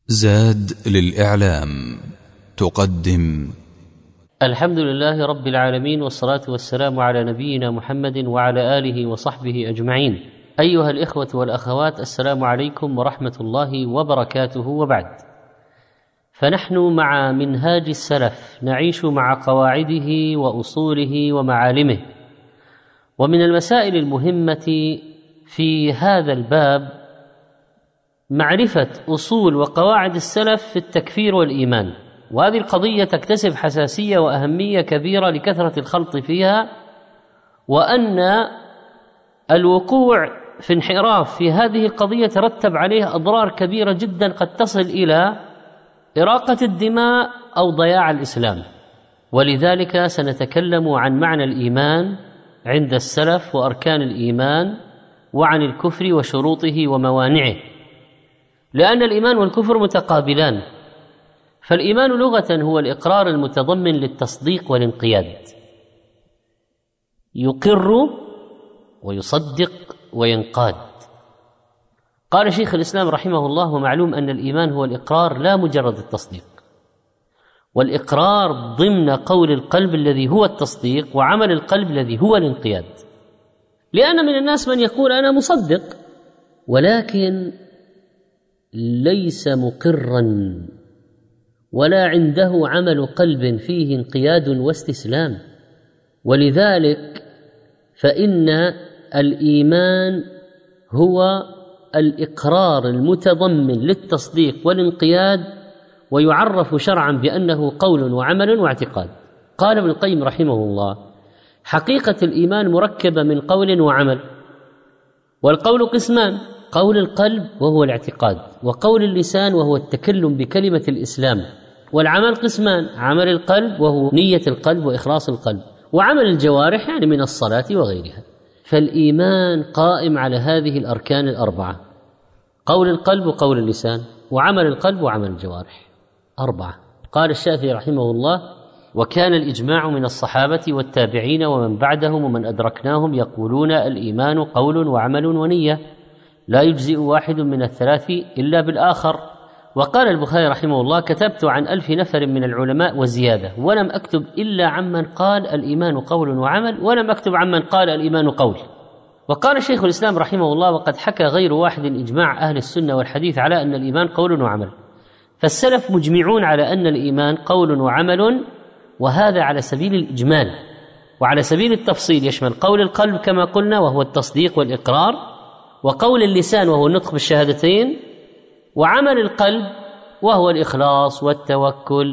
زاد للإعلام تقدم الحمد لله رب العالمين، والصلاة والسلام على نبينا محمد وعلى آله وصحبه أجمعين. أيها الإخوة والأخوات، السلام عليكم ورحمة الله وبركاته. وبعد، فنحن مع منهاج السلف نعيش مع قواعده وأصوله ومعالمه. ومن المسائل المهمة في هذا الباب معرفة أصول وقواعد السلف في التكفير والإيمان، وهذه القضية تكتسب حساسية وأهمية كبيرة لكثرة الخلط فيها، وأن الوقوع في انحراف في هذه القضية ترتب عليه أضرار كبيرة جدا قد تصل إلى إراقة الدماء أو ضياع الإسلام. ولذلك سنتكلم عن معنى الإيمان عند السلف وأركان الإيمان، وعن الكفر وشروطه وموانعه، لأن الإيمان والكفر متقابلان. فالإيمان لغة هو الإقرار المتضمن للتصديق والانقياد، يقر ويصدق وينقاد. قال شيخ الإسلام رحمه الله: ومعلوم أن الإيمان هو الإقرار لا مجرد التصديق، والإقرار ضمن قول القلب الذي هو التصديق، وعمل القلب الذي هو الانقياد. لأن من الناس من يقول أنا مصدق ولكن ليس مقرا، ولا عنده عمل قلب فيه انقياد واستسلام. ولذلك فإن الإيمان هو الإقرار المتضمن للتصديق والانقياد، ويعرف شرعا بأنه قول وعمل واعتقاد. قال ابن القيم رحمه الله: حقيقة الإيمان مركبة من قول وعمل، والقول قسمان: قول القلب وهو الاعتقاد، وقول اللسان وهو التكلم بكلمة الإسلام. والعمل قسمان: عمل القلب وهو نية القلب وإخلاص القلب، وعمل الجوارح يعني من الصلاة وغيرها. فالإيمان قائم على هذه الأركان الأربعة: قول القلب وقول اللسان، وعمل القلب وعمل الجوارح، أربعة. قال الشافعي رحمه الله: وكان الإجماع من الصحابة والتابعين ومن بعدهم ومن أدركناهم يقولون الإيمان قول وعمل ونية، لا يجزئ واحد من الثلاث إلا بالآخر. وقال البخاري رحمه الله: كتبت عن 1000 نفر من العلماء وزيادة، ولم أكتب إلا عمن قال الإيمان قول وعمل، ولم أكتب عمن قال الإيمان قول. وقال شيخ الإسلام رحمه الله: وقد حكى غير واحد إجماع أهل السنة والحديث على أن الإيمان قول وعمل. فالسلف مجمعون على أن الإيمان قول وعمل، وهذا على سبيل الإجمال. وعلى سبيل التفصيل يشمل قول القلب كما قلنا وهو التصديق والإقرار، وقول اللسان وهو النطق بالشهادتين، وعمل القلب وهو الإخلاص والتوكل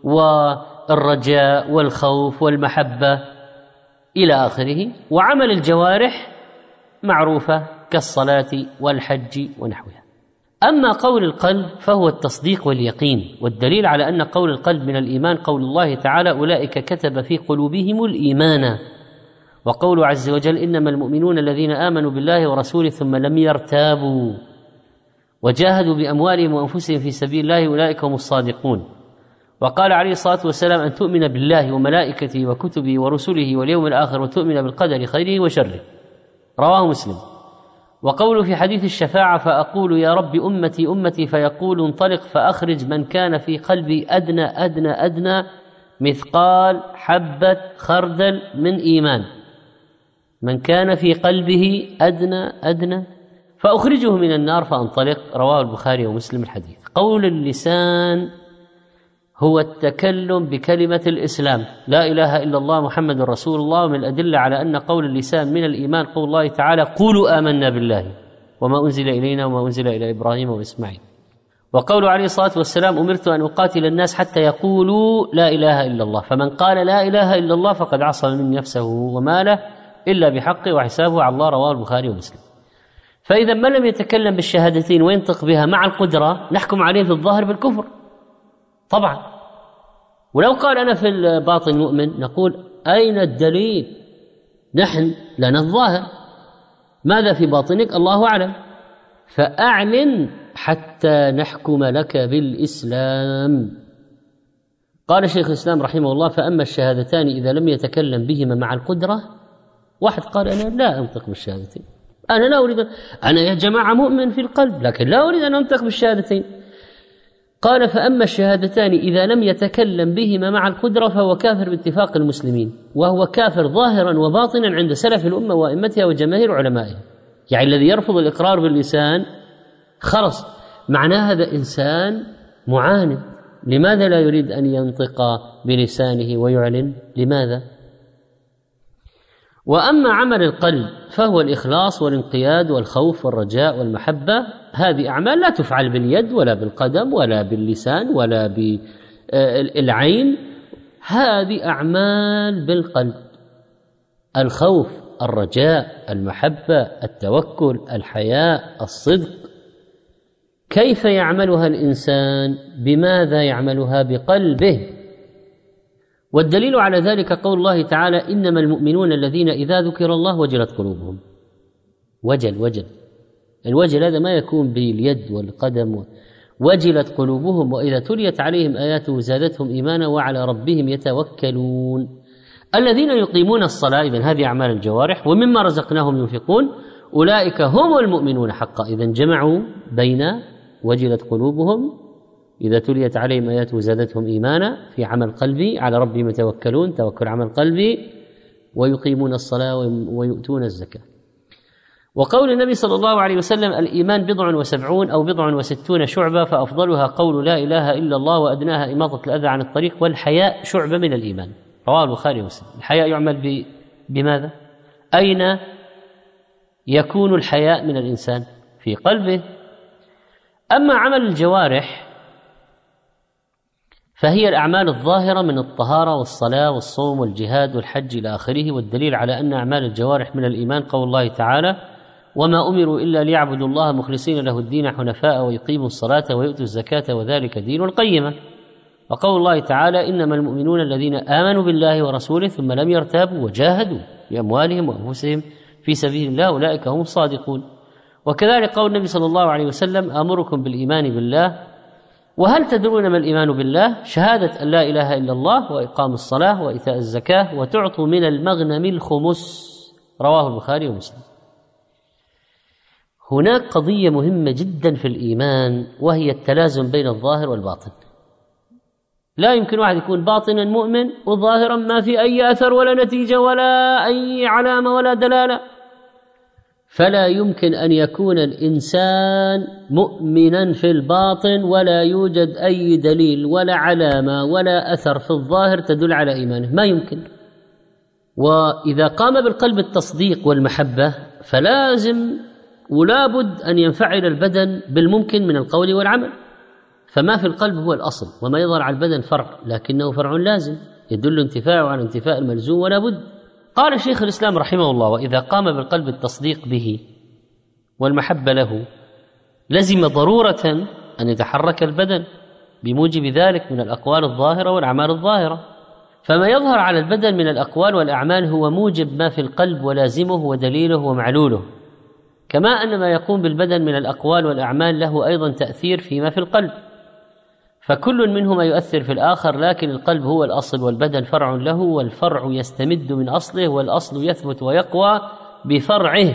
والرجاء والخوف والمحبة إلى آخره، وعمل الجوارح معروفة كالصلاة والحج ونحوها. أما قول القلب فهو التصديق واليقين، والدليل على أن قول القلب من الإيمان قول الله تعالى: أولئك كتب في قلوبهم الإيمان. وقول عز وجل: إنما المؤمنون الذين آمنوا بالله ورسوله ثم لم يرتابوا وجاهدوا بأموالهم وأنفسهم في سبيل الله أولئك هم الصادقون. وقال عليه الصلاة والسلام: أن تؤمن بالله وملائكته وكتبه ورسله واليوم الآخر وتؤمن بالقدر خيره وشره، رواه مسلم. وقول في حديث الشفاعة: فأقول يا رب أمتي أمتي، فيقول انطلق فأخرج من كان في قلبي أدنى أدنى أدنى مثقال حبة خردل من إيمان، من كان في قلبه أدنى أدنى فأخرجه من النار فأنطلق، رواه البخاري ومسلم الحديث. قول اللسان هو التكلم بكلمة الإسلام: لا إله إلا الله محمد رسول الله. ومن الأدلة على أن قول اللسان من الإيمان قول الله تعالى: قولوا آمنا بالله وما أنزل إلينا وما أنزل إلى إبراهيم وإسماعيل. وقول عليه الصلاة والسلام: أمرت أن أقاتل الناس حتى يقولوا لا إله إلا الله، فمن قال لا إله إلا الله فقد عصم من نفسه وماله إلا بحقه وحسابه على الله، رواه البخاري ومسلم. فإذا من لم يتكلم بالشهادتين وينطق بها مع القدرة نحكم عليه في الظاهر بالكفر طبعا. ولو قال أنا في الباطن مؤمن نقول: أين الدليل؟ نحن لنا الظاهر، ماذا في باطنك الله أعلم، فأعلن حتى نحكم لك بالإسلام. قال شيخ الإسلام رحمه الله: فأما الشهادتان إذا لم يتكلم بهما مع القدرة. واحد قال: أنا لا أنطق بالشهادتين، أنا لا أريد، أنا يا جماعة مؤمن في القلب لكن لا أريد أن أنطق بالشهادتين. قال: فأما الشهادتان إذا لم يتكلم بهما مع القدرة فهو كافر باتفاق المسلمين، وهو كافر ظاهرا وباطنا عند سلف الأمة وأئمتها وجماهير علمائها. يعني الذي يرفض الإقرار باللسان خلص معناه هذا إنسان معاند. لماذا لا يريد أن ينطق بلسانه ويعلن؟ لماذا؟ وأما عمل القلب فهو الإخلاص والانقياد والخوف والرجاء والمحبة. هذه أعمال لا تفعل باليد ولا بالقدم ولا باللسان ولا بالعين، هذه أعمال بالقلب: الخوف، الرجاء، المحبة، التوكل، الحياء، الصدق. كيف يعملها الإنسان؟ بماذا يعملها؟ بقلبه. والدليل على ذلك قول الله تعالى: إنما المؤمنون الذين إذا ذكر الله وجلت قلوبهم. وجل الوجل هذا ما يكون باليد والقدم. وجلت قلوبهم وإذا تليت عليهم آياته زادتهم إيمانا وعلى ربهم يتوكلون. الذين يقيمون الصلاة، إذن هذه أعمال الجوارح، ومما رزقناهم ينفقون، أولئك هم المؤمنون حقا. إذن جمعوا بين وجلت قلوبهم إذا تليت عليهم آياته زادتهم إيمانا في عمل قلبي، على ربهم يتوكلون، توكل عمل قلبي، ويقيمون الصلاة ويؤتون الزكاة. وقول النبي صلى الله عليه وسلم: الإيمان 70 أو 60 شعبة، فأفضلها قول لا إله إلا الله، وأدناها إماطة الأذى عن الطريق، والحياء شعبة من الإيمان. رواه البخاري ومسلم. الحياء يعمل بماذا؟ أين يكون الحياء من الإنسان؟ في قلبه. أما عمل الجوارح فهي الأعمال الظاهرة من الطهارة والصلاة والصوم والجهاد والحج إلى آخره. والدليل على أن أعمال الجوارح من الإيمان قول الله تعالى: وما أمروا إلا ليعبدوا الله مخلصين له الدين حنفاء ويقيموا الصلاة ويؤتوا الزكاة وذلك دين القيمة. وقول الله تعالى: إنما المؤمنون الذين آمنوا بالله ورسوله ثم لم يرتابوا وجاهدوا بأموالهم وأنفسهم في سبيل الله أولئك هم الصادقون. وكذلك قول النبي صلى الله عليه وسلم: آمركم بالإيمان بالله. وهل تدرون ما الإيمان بالله؟ شهادة أن لا إله إلا الله، وإقام الصلاة، وإيتاء الزكاة، وتعطوا من المغنم الخمس. رواه البخاري ومسلم. هناك قضية مهمة جدا في الإيمان، وهي التلازم بين الظاهر والباطن. لا يمكن واحد يكون باطنا مؤمن وظاهرا ما في أي أثر ولا نتيجة ولا أي علامة ولا دلالة. فلا يمكن أن يكون الإنسان مؤمنا في الباطن ولا يوجد أي دليل ولا علامة ولا أثر في الظاهر تدل على إيمانه، ما يمكن. وإذا قام بالقلب التصديق والمحبة فلازم ولا بد أن ينفعل البدن بالممكن من القول والعمل. فما في القلب هو الأصل، وما يظهر على البدن فرع، لكنه فرع لازم يدل انتفاعه على انتفاء الملزوم ولا بد. قال شيخ الإسلام رحمه الله: وإذا قام بالقلب التصديق به والمحبة له لزم ضرورة أن يتحرك البدن بموجب ذلك من الأقوال الظاهرة والأعمال الظاهرة. فما يظهر على البدن من الأقوال والأعمال هو موجب ما في القلب ولازمه ودليله ومعلوله، كما أن ما يقوم بالبدن من الأقوال والأعمال له أيضا تأثير فيما في القلب، فكل منهما يؤثر في الآخر، لكن القلب هو الأصل والبدن فرع له، والفرع يستمد من أصله، والأصل يثبت ويقوى بفرعه.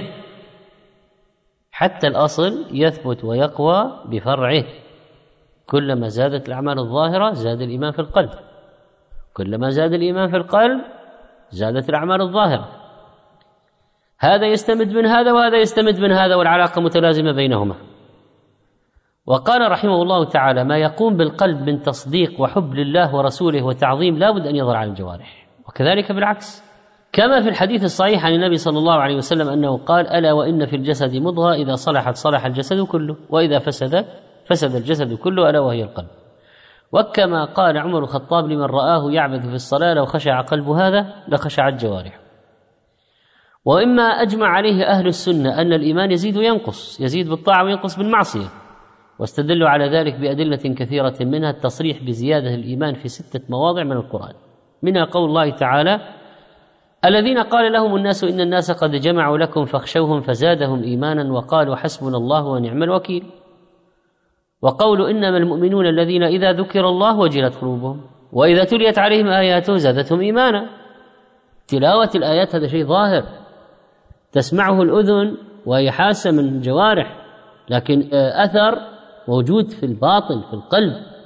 حتى الأصل يثبت ويقوى بفرعه. كلما زادت الأعمال الظاهرة زاد الإيمان في القلب، كلما زاد الإيمان في القلب زادت الأعمال الظاهرة. هذا يستمد من هذا وهذا يستمد من هذا، والعلاقة متلازمة بينهما. وقال رحمه الله تعالى: ما يقوم بالقلب من تصديق وحب لله ورسوله وتعظيم لا بد أن يظهر على الجوارح، وكذلك بالعكس، كما في الحديث الصحيح عن النبي صلى الله عليه وسلم أنه قال: ألا وإن في الجسد مضغة إذا صلحت صلح الجسد كله، وإذا فسدت فسد الجسد كله، ألا وهي القلب. وكما قال عمر الخطاب لمن رآه يعبث في الصلاة: لو خشع قلب هذا لخشعت جوارحه. وإما أجمع عليه أهل السنة أن الإيمان يزيد وينقص، يزيد بالطاعة وينقص بالمعصية، واستدلوا على ذلك بأدلة كثيرة، منها التصريح بزيادة الإيمان في 6 مواضع من القرآن، منها قول الله تعالى: الذين قال لهم الناس إن الناس قد جمعوا لكم فاخشوهم فزادهم إيمانا وقالوا حسبنا الله ونعم الوكيل. وقول إنما المؤمنون الذين إذا ذكر الله وجلت قلوبهم وإذا تليت عليهم آياته زادتهم إيمانا. تلاوة الآيات هذا شيء ظاهر تسمعه الأذن وهي حاسة من الجوارح، لكن أثر موجود في الباطن في القلب.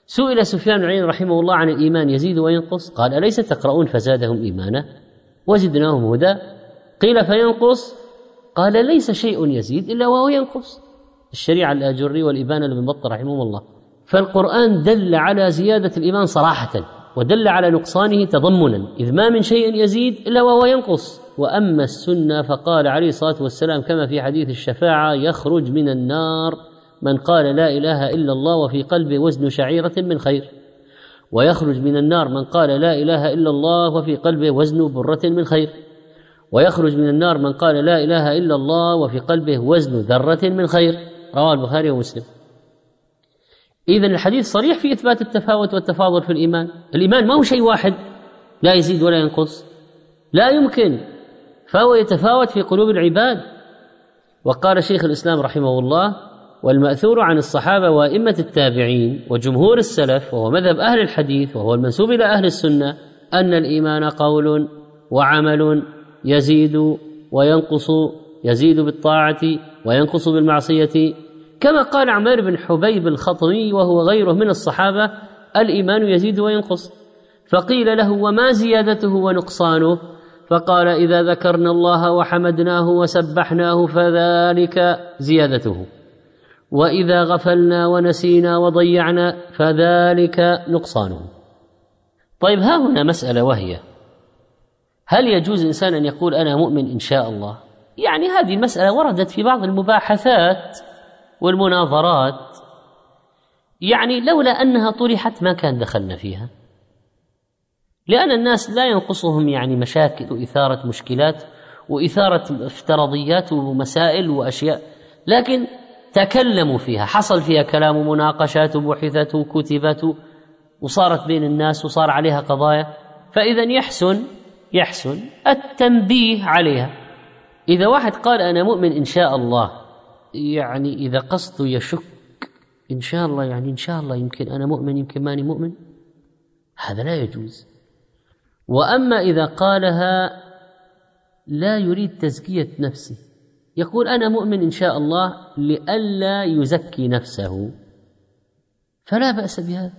سئل سفيان بن عيينة رحمه الله عن الإيمان يزيد وينقص، قال: أليس تقرؤون فزادهم إيمانا وزدناهم هدى؟ قيل: فينقص؟ قال: ليس شيء يزيد إلا وهو ينقص. الشريعة الآجري والإبانة لابن بطة رحمه الله. فالقرآن دل على زيادة الإيمان صراحة، ودل على نقصانه تضمنا، إذ ما من شيء يزيد إلا وهو ينقص. وأما السنة فقال عليه الصلاة والسلام كما في حديث الشفاعة: يخرج من النار من قال لا إله إلا الله وفي قلبه وزن شعيرة من خير، ويخرج من النار من قال لا إله إلا الله وفي قلبه وزن برة من خير، ويخرج من النار من قال لا إله إلا الله وفي قلبه وزن ذرة من خير. رواه البخاري ومسلم. إذن الحديث صريح في إثبات التفاوت والتفاضل في الإيمان. الإيمان ما هو شيء واحد لا يزيد ولا ينقص، لا يمكن، فهو يتفاوت في قلوب العباد. وقال شيخ الإسلام رحمه الله: والمأثور عن الصحابة وأئمة التابعين وجمهور السلف، وهو مذهب أهل الحديث وهو المنسوب إلى أهل السنة، أن الإيمان قول وعمل يزيد وينقص، يزيد بالطاعة وينقص بالمعصية، كما قال عمير بن حبيب الخطمي وهو غيره من الصحابة: الإيمان يزيد وينقص. فقيل له: وما زيادته ونقصانه؟ فقال: إذا ذكرنا الله وحمدناه وسبحناه فذلك زيادته، وإذا غفلنا ونسينا وضيعنا فذلك نقصانه. طيب، ها هنا مسألة، وهي: هل يجوز إنسان أن يقول أنا مؤمن إن شاء الله؟ يعني هذه المسألة وردت في بعض المباحثات والمناظرات، يعني لولا أنها طرحت ما كان دخلنا فيها، لأن الناس لا ينقصهم يعني مشاكل وإثارة مشكلات وإثارة افتراضيات ومسائل وأشياء، لكن تكلموا فيها، حصل فيها كلام ومناقشات وبحثت وكتبت وصارت بين الناس وصار عليها قضايا، فإذا يحسن التنبيه عليها. إذا واحد قال أنا مؤمن إن شاء الله، يعني إذا قصده يشك إن شاء الله، يعني إن شاء الله يمكن أنا مؤمن يمكن ماني مؤمن، هذا لا يجوز. وأما إذا قالها لا يريد تزكية نفسه، يقول أنا مؤمن إن شاء الله لئلا يزكي نفسه، فلا بأس بهذا.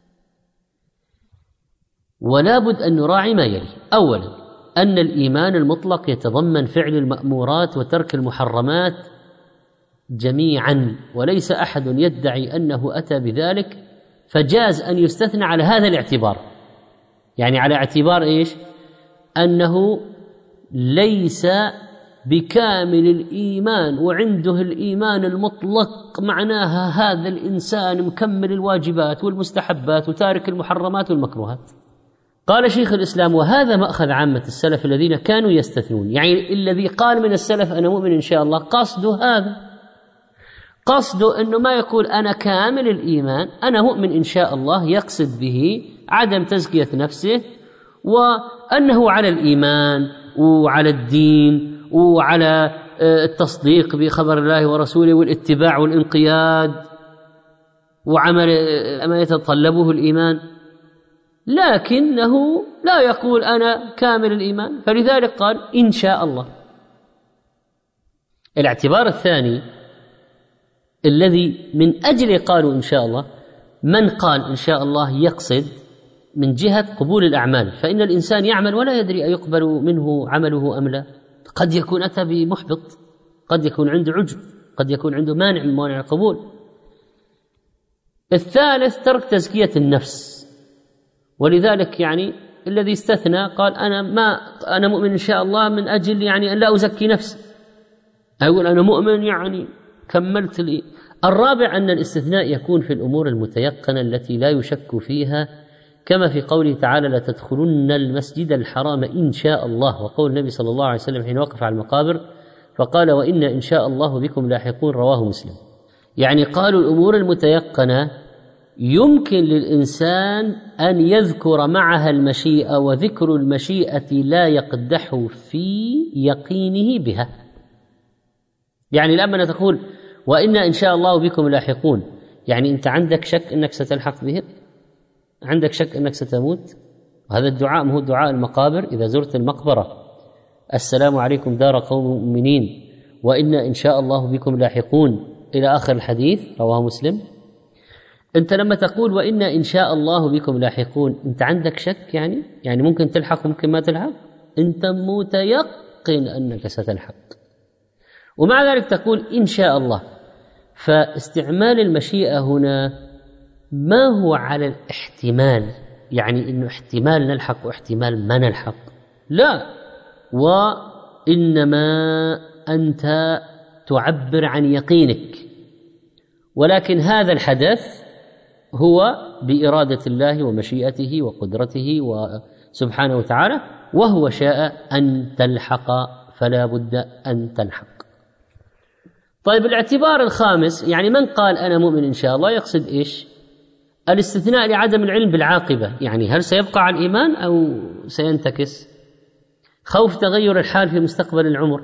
ولا بد أن نراعي ما يلي: أولا، أن الإيمان المطلق يتضمن فعل المأمورات وترك المحرمات جميعا، وليس أحد يدعي أنه أتى بذلك، فجاز أن يستثنى على هذا الاعتبار. يعني على اعتبار إيش؟ أنه ليس بكامل الإيمان وعنده الإيمان المطلق، معناها هذا الإنسان مكمل الواجبات والمستحبات وتارك المحرمات والمكروهات. قال شيخ الإسلام: وهذا مأخذ عامة السلف الذين كانوا يستثنون. يعني الذي قال من السلف أنا مؤمن إن شاء الله، قصده هذا، قصده أنه ما يقول أنا كامل الإيمان أنا مؤمن إن شاء الله، يقصد به عدم تزكية نفسه، وأنه على الإيمان وعلى الدين وعلى التصديق بخبر الله ورسوله والاتباع والانقياد وعمل ما يتطلبه الإيمان، لكنه لا يقول أنا كامل الإيمان، فلذلك قال إن شاء الله. الاعتبار الثاني الذي من أجله قالوا إن شاء الله: من قال إن شاء الله يقصد من جهة قبول الأعمال، فإن الإنسان يعمل ولا يدري أيقبل منه عمله أم لا، قد يكون أتى بمحبط، قد يكون عنده عجب، قد يكون عنده مانع من موانع القبول. الثالث ترك تزكية النفس، ولذلك يعني الذي استثنى قال أنا مؤمن إن شاء الله من أجل يعني أن لا أزكي نفسي، أقول أنا مؤمن يعني كملت لي. الرابع أن الاستثناء يكون في الأمور المتيقنة التي لا يشك فيها، كما في قوله تعالى: لا تدخلن المسجد الحرام إن شاء الله، وقول النبي صلى الله عليه وسلم حين وقف على المقابر فقال: وإن إن شاء الله بكم لاحقون، رواه مسلم. يعني قالوا الأمور المتيقنة يمكن للإنسان أن يذكر معها المشيئة، وذكر المشيئة لا يقدح في يقينه بها. يعني لما تقول وإن إن شاء الله بكم لاحقون، يعني أنت عندك شك أنك ستلحق بهم، عندك شك أنك ستموت. وهذا الدعاء هو دعاء المقابر، إذا زرت المقبرة: السلام عليكم دار قوم مؤمنين وإن إن شاء الله بكم لاحقون، إلى آخر الحديث، رواه مسلم. أنت لما تقول وإنا إن شاء الله بكم لاحقون، أنت عندك شك؟ يعني ممكن تلحق ممكن ما تلحق، أنت متيقن أنك ستلحق، ومع ذلك تقول إن شاء الله. فاستعمال المشيئة هنا ما هو على الاحتمال، يعني إنه احتمال نلحق واحتمال ما نلحق، لا، وإنما أنت تعبر عن يقينك، ولكن هذا الحدث هو بإرادة الله ومشيئته وقدرته سبحانه وتعالى، وهو شاء أن تلحق فلا بد أن تلحق. طيب الاعتبار الخامس، يعني من قال أنا مؤمن إن شاء الله يقصد إيش؟ الاستثناء لعدم العلم بالعاقبة، يعني هل سيبقى على الإيمان أو سينتكس؟ خوف تغير الحال في مستقبل العمر،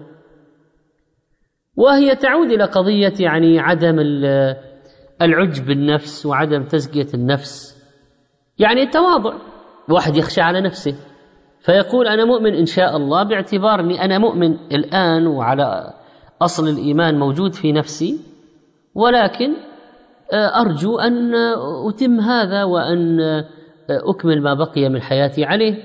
وهي تعود إلى قضية يعني عدم العجب بالنفس وعدم تزكية النفس، يعني التواضع. واحد يخشى على نفسه فيقول أنا مؤمن إن شاء الله باعتبار أني أنا مؤمن الآن وعلى أصل الإيمان موجود في نفسي، ولكن أرجو أن أتم هذا وأن أكمل ما بقي من حياتي عليه.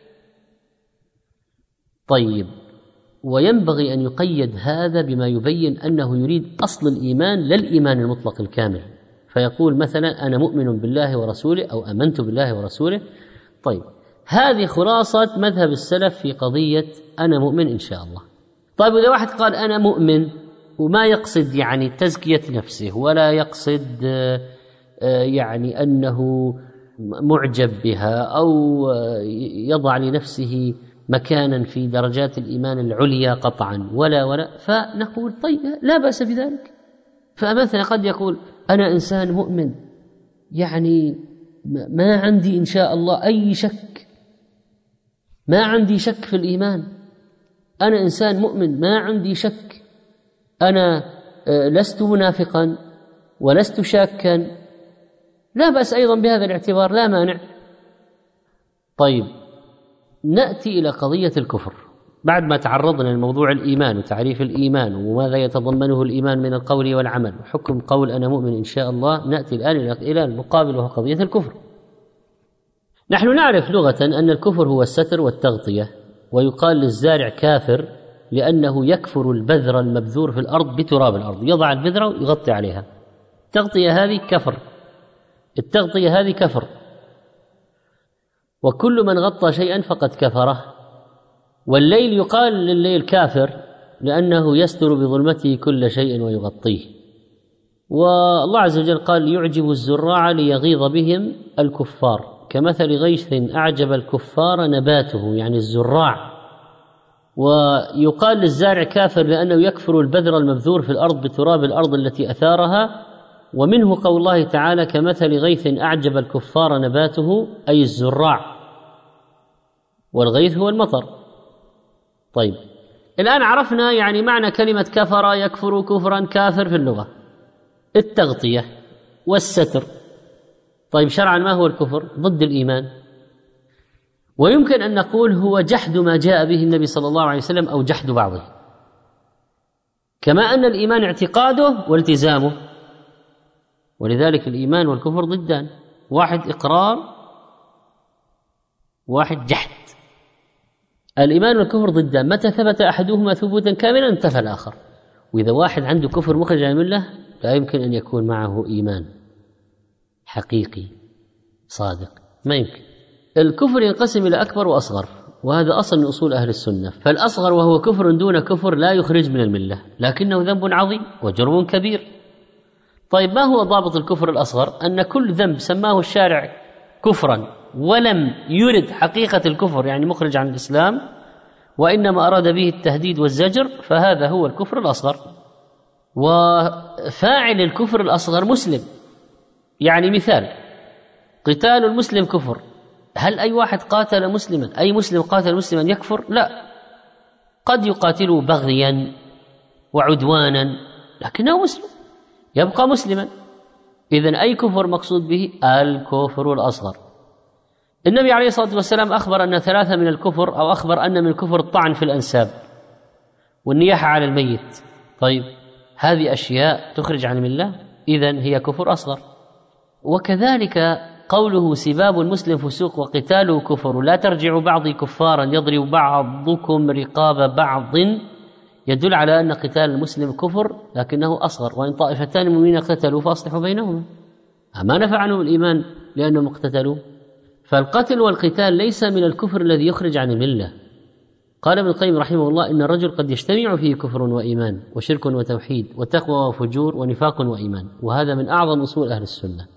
طيب، وينبغي أن يقيد هذا بما يبين أنه يريد أصل الإيمان لا الإيمان المطلق الكامل، فيقول مثلا أنا مؤمن بالله ورسوله أو آمنت بالله ورسوله. طيب، هذه خلاصة مذهب السلف في قضية أنا مؤمن إن شاء الله. طيب، إذا واحد قال أنا مؤمن وما يقصد يعني تزكية نفسه ولا يقصد يعني أنه معجب بها أو يضع لنفسه مكانا في درجات الإيمان العليا قطعا ولا، فنقول طيب لا بأس بذلك. فمثلا قد يقول أنا إنسان مؤمن، يعني ما عندي إن شاء الله أي شك، ما عندي شك في الإيمان، أنا إنسان مؤمن ما عندي شك، أنا لست منافقا ولست شاكا، لا بأس أيضا بهذا الاعتبار، لا مانع. طيب، نأتي إلى قضية الكفر بعد ما تعرضنا لموضوع الإيمان وتعريف الإيمان وماذا يتضمنه الإيمان من القول والعمل وحكم قول أنا مؤمن إن شاء الله. نأتي الآن إلى المقابل وهو قضية الكفر. نحن نعرف لغة أن الكفر هو الستر والتغطية، ويقال للزارع كافر لأنه يكفر البذر المبذور في الأرض بتراب الأرض، يضع البذرة ويغطي عليها. التغطية هذه كفر، التغطية هذه كفر، وكل من غطى شيئا فقد كفره. والليل يقال لليل كافر لأنه يستر بظلمته كل شيء ويغطيه. والله عز وجل قال يعجب الزراع ليغيظ بهم الكفار، كمثل غيث أعجب الكفار نباته، يعني الزراع. ويقال للزارع كافر لأنه يكفر البذر المبذور في الأرض بتراب الأرض التي أثارها. ومنه قول الله تعالى كمثل غيث أعجب الكفار نباته، أي الزراع، والغيث هو المطر. طيب، الآن عرفنا يعني معنى كلمة كفر يكفر كفرا كافر في اللغة، التغطية والستر. طيب، شرعا ما هو الكفر؟ ضد الإيمان. ويمكن أن نقول هو جحد ما جاء به النبي صلى الله عليه وسلم أو جحد بعضه، كما أن الإيمان اعتقاده والتزامه، ولذلك الإيمان والكفر ضدان، واحد إقرار واحد جحد. الإيمان والكفر ضدان، متى ثبت أحدهما ثبوتا كاملا انتفى الآخر. وإذا واحد عنده كفر مخرج عن الملة لا يمكن أن يكون معه إيمان حقيقي صادق، ما يمكن. الكفر ينقسم إلى أكبر وأصغر، وهذا أصل من أصول أهل السنة. فالأصغر وهو كفر دون كفر لا يخرج من الملة، لكنه ذنب عظيم وجرم كبير. طيب، ما هو ضابط الكفر الأصغر؟ أن كل ذنب سماه الشارع كفرا ولم يرد حقيقة الكفر يعني مخرج عن الإسلام، وإنما أراد به التهديد والزجر، فهذا هو الكفر الأصغر. وفاعل الكفر الأصغر مسلم، يعني مثال قتال المسلم كفر. هل أي واحد قاتل مسلما، أي مسلم قاتل مسلما يكفر؟ لا، قد يقاتله بغيا وعدوانا لكنه مسلم، يبقى مسلما. إذن أي كفر مقصود به؟ الكفر الأصغر. النبي عليه الصلاة والسلام أخبر أن 3 من الكفر، أو أخبر أن من الكفر الطعن في الأنساب والنياحة على الميت. طيب، هذه أشياء تخرج عن الملة، إذن هي كفر أصغر. وكذلك قوله سباب المسلم فسوق وقتاله كفر لا ترجعوا بعضي كفارا يضرب بعضكم رقاب بعض يدل على أن قتال المسلم كفر لكنه أصغر، وإن طائفتان مؤمنين اقتتلوا فأصلحوا بينهما، ما نفع عنهم الإيمان لأنهم اقتتلوا. فالقتل والقتال ليس من الكفر الذي يخرج عن الملة. قال ابن القيم رحمه الله إن الرجل قد يجتمع فيه كفر وإيمان وشرك وتوحيد وتقوى وفجور ونفاق وإيمان، وهذا من أعظم أصول أهل السنة.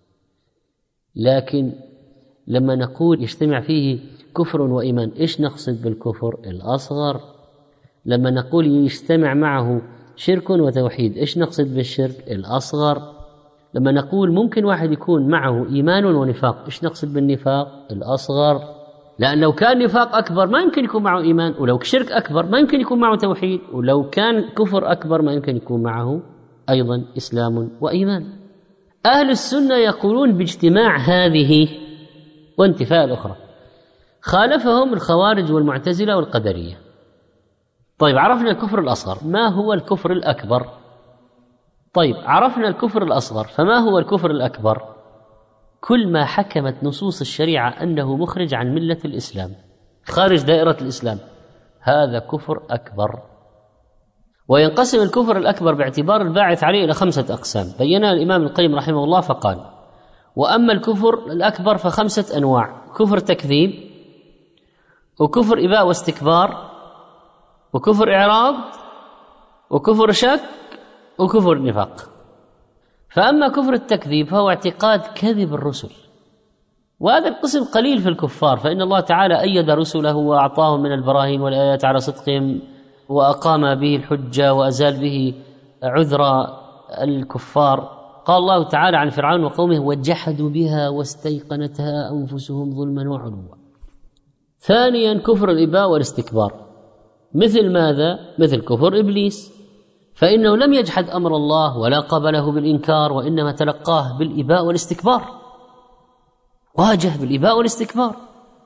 لكن لما نقول يجتمع فيه كفر وإيمان، إيش نقصد بالكفر؟ الأصغر. لما نقول يجتمع معه شرك وتوحيد، إيش نقصد بالشرك؟ الأصغر. لما نقول ممكن واحد يكون معه إيمان ونفاق، إيش نقصد بالنفاق؟ الأصغر. لأن لو كان نفاق أكبر ما يمكن يكون معه إيمان، ولو شرك أكبر ما يمكن يكون معه توحيد، ولو كان كفر أكبر ما يمكن يكون معه أيضا إسلام وإيمان. أهل السنة يقولون باجتماع هذه وانتفاء الأخرى. خالفهم الخوارج والمعتزلة والقدرية. طيب عرفنا الكفر الأصغر، ما هو الكفر الأكبر؟ طيب عرفنا الكفر الأصغر، فما هو الكفر الأكبر؟ كل ما حكمت نصوص الشريعة أنه مخرج عن ملة الإسلام، خارج دائرة الإسلام، هذا كفر أكبر. وينقسم الكفر الأكبر باعتبار الباعث عليه إلى 5 أقسام بينها الإمام ابن القيم رحمه الله فقال: وأما الكفر الأكبر ف5 أنواع: كفر تكذيب، وكفر إباء واستكبار، وكفر إعراض، وكفر شك، وكفر نفاق. فأما كفر التكذيب فهو اعتقاد كذب الرسل، وهذا القسم قليل في الكفار، فإن الله تعالى أيد رسله وأعطاهم من البراهين والآيات على صدقهم، وأقام به الحجة وأزال به عذر الكفار. قال الله تعالى عن فرعون وقومه: وجحدوا بها واستيقنتها أنفسهم ظلما وعلوا. ثانيا كفر الإباء والاستكبار، مثل ماذا؟ مثل كفر إبليس، فإنه لم يجحد أمر الله ولا قبله بالإنكار، وإنما تلقاه بالإباء والاستكبار، واجه بالإباء والاستكبار.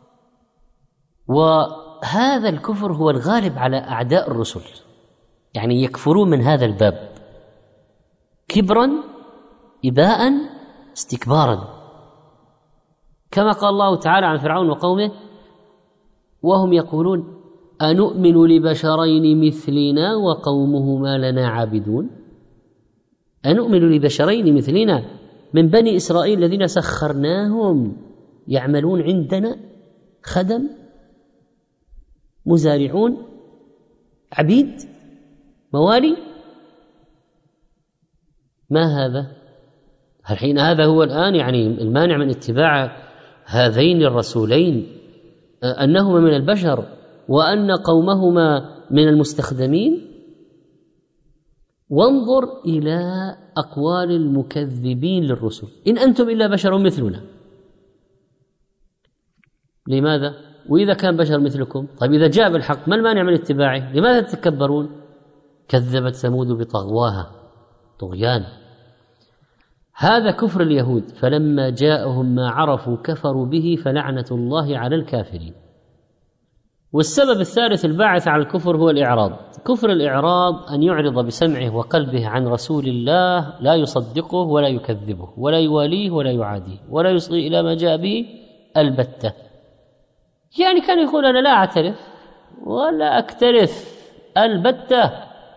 وهذا الكفر هو الغالب على أعداء الرسل، يعني يكفرون من هذا الباب كبرا إباء استكبارا، كما قال الله تعالى عن فرعون وقومه: وهم يقولون أنؤمن لبشرين مثلنا وقومهما لنا عابدون. أنؤمن لبشرين مثلنا من بني إسرائيل الذين سخرناهم يعملون عندنا خدم مزارعون عبيد موالي. ما هذا؟ الحين هذا هو الآن يعني المانع من اتباع هذين الرسولين أنهما من البشر وأن قومهما من المستخدمين. وانظر إلى أقوال المكذبين للرسل: إن أنتم إلا بشر مثلنا. لماذا؟ وإذا كان بشر مثلكم، طيب إذا جاء بالحق ما المانع من اتباعه؟ لماذا تتكبرون؟ كذبت ثمود بطغواها، طغيان. هذا كفر اليهود: فلما جاءهم ما عرفوا كفروا به فلعنة الله على الكافرين. والسبب الثالث الباعث على الكفر هو الإعراض. كفر الإعراض أن يعرض بسمعه وقلبه عن رسول الله، لا يصدقه ولا يكذبه ولا يواليه ولا يعاديه ولا يصغي إلى ما جاء به البتة. يعني كان يقول: أنا لا أعترف ولا أكترث البتة،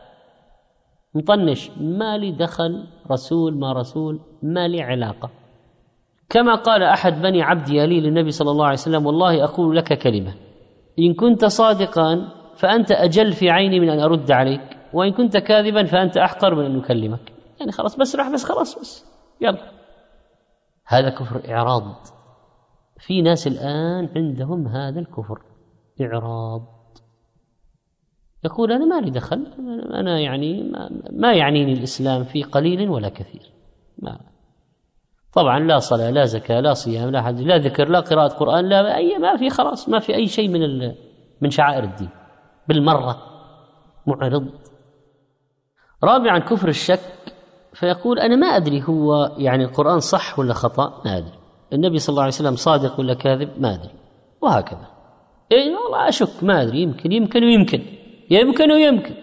مطنش، ما لي دخل، رسول ما رسول، ما لي علاقة. كما قال أحد بني عبد يالي للنبي صلى الله عليه وسلم: والله أقول لك كلمة، إن كنت صادقا فأنت أجل في عيني من أن أرد عليك، وإن كنت كاذبا فأنت أحقر من أن أكلمك. يعني خلاص بس راح، بس خلاص بس يلا. هذا كفر إعراض. في ناس الآن عندهم هذا الكفر إعراض، يقول: أنا ما لي دخل، أنا يعني ما يعنيني الإسلام في قليل ولا كثير. طبعا لا صلاة لا زكاة لا صيام لا حج لا ذكر لا قراءة قرآن لا أي، ما في، خلاص ما في أي شيء من شعائر الدين بالمرة، معرض. رابعا كفر الشك، فيقول: أنا ما أدري هو يعني القرآن صح ولا خطأ، ما أدري، النبي صلى الله عليه وسلم صادق ولا كاذب، ما أدري، وهكذا. إيه والله أشك، ما أدري، يمكن ويمكن.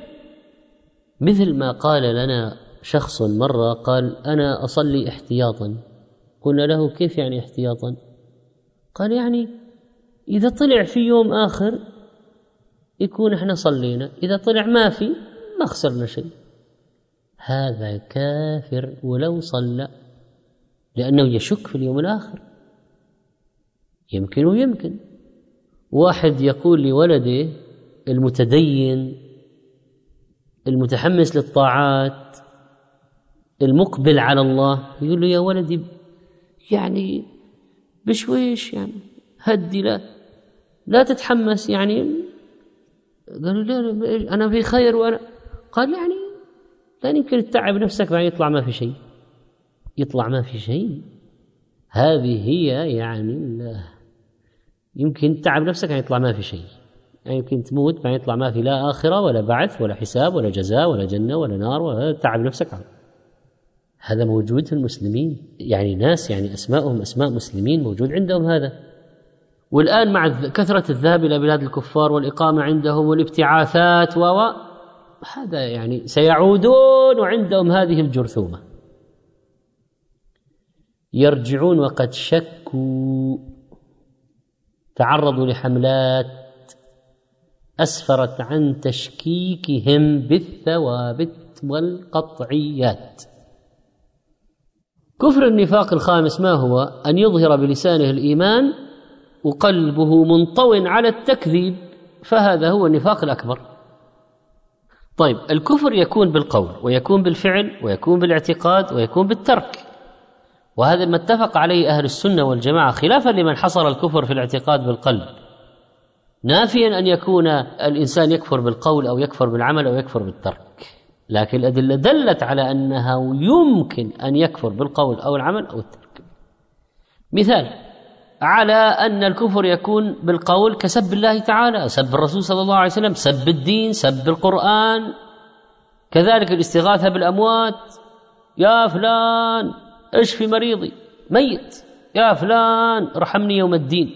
مثل ما قال لنا شخص مرة، قال: أنا أصلي احتياطا، قلنا له: كيف يعني احتياطا؟ قال: يعني إذا طلع في يوم آخر يكون احنا صلينا، إذا طلع ما في ما خسرنا شيء. هذا كافر ولو صلى، لأنه يشك في اليوم الآخر. يمكن ويمكن. واحد يقول لولده المتدين المتحمس للطاعات المقبل على الله، يقول له: يا ولدي يعني بشويش، يعني هدي، لا تتحمس. يعني قالوا: لا أنا في خير. وأنا قال: يعني لا يمكن تتعب نفسك بعدين يطلع ما في شيء. يطلع ما في شيء، هذه هي يعني يمكن تتعب نفسك بعدين يطلع ما في شيء. يعني يمكن تموت بعدين يطلع ما في لا آخرة ولا بعث ولا حساب ولا جزاء ولا جنة ولا نار، ولا تعب نفسك عنه. هذا موجود في المسلمين، يعني ناس يعني أسماءهم أسماء مسلمين موجود عندهم هذا. والآن مع كثرة الذهاب إلى بلاد الكفار والإقامة عندهم والابتعاثات هذا يعني سيعودون وعندهم هذه الجرثومة، يرجعون وقد شكوا، تعرضوا لحملات أسفرت عن تشكيكهم بالثوابت والقطعيات. كفر النفاق الخامس ما هو؟ أن يظهر بلسانه الإيمان وقلبه منطو على التكذيب، فهذا هو النفاق الأكبر. طيب، الكفر يكون بالقول ويكون بالفعل ويكون بالاعتقاد ويكون بالترك، وهذا ما اتفق عليه أهل السنة والجماعة، خلافا لمن حصر الكفر في الاعتقاد بالقلب، نافيا أن يكون الإنسان يكفر بالقول أو يكفر بالعمل أو يكفر بالترك. لكن الأدلة دلت على أنه يمكن أن يكفر بالقول أو العمل أو الترك. مثال على أن الكفر يكون بالقول كسب الله تعالى، سب الرسول صلى الله عليه وسلم، سب الدين، سب القرآن. كذلك الاستغاثة بالأموات: يا فلان اشفي مريضي ميت، يا فلان ارحمني يوم الدين.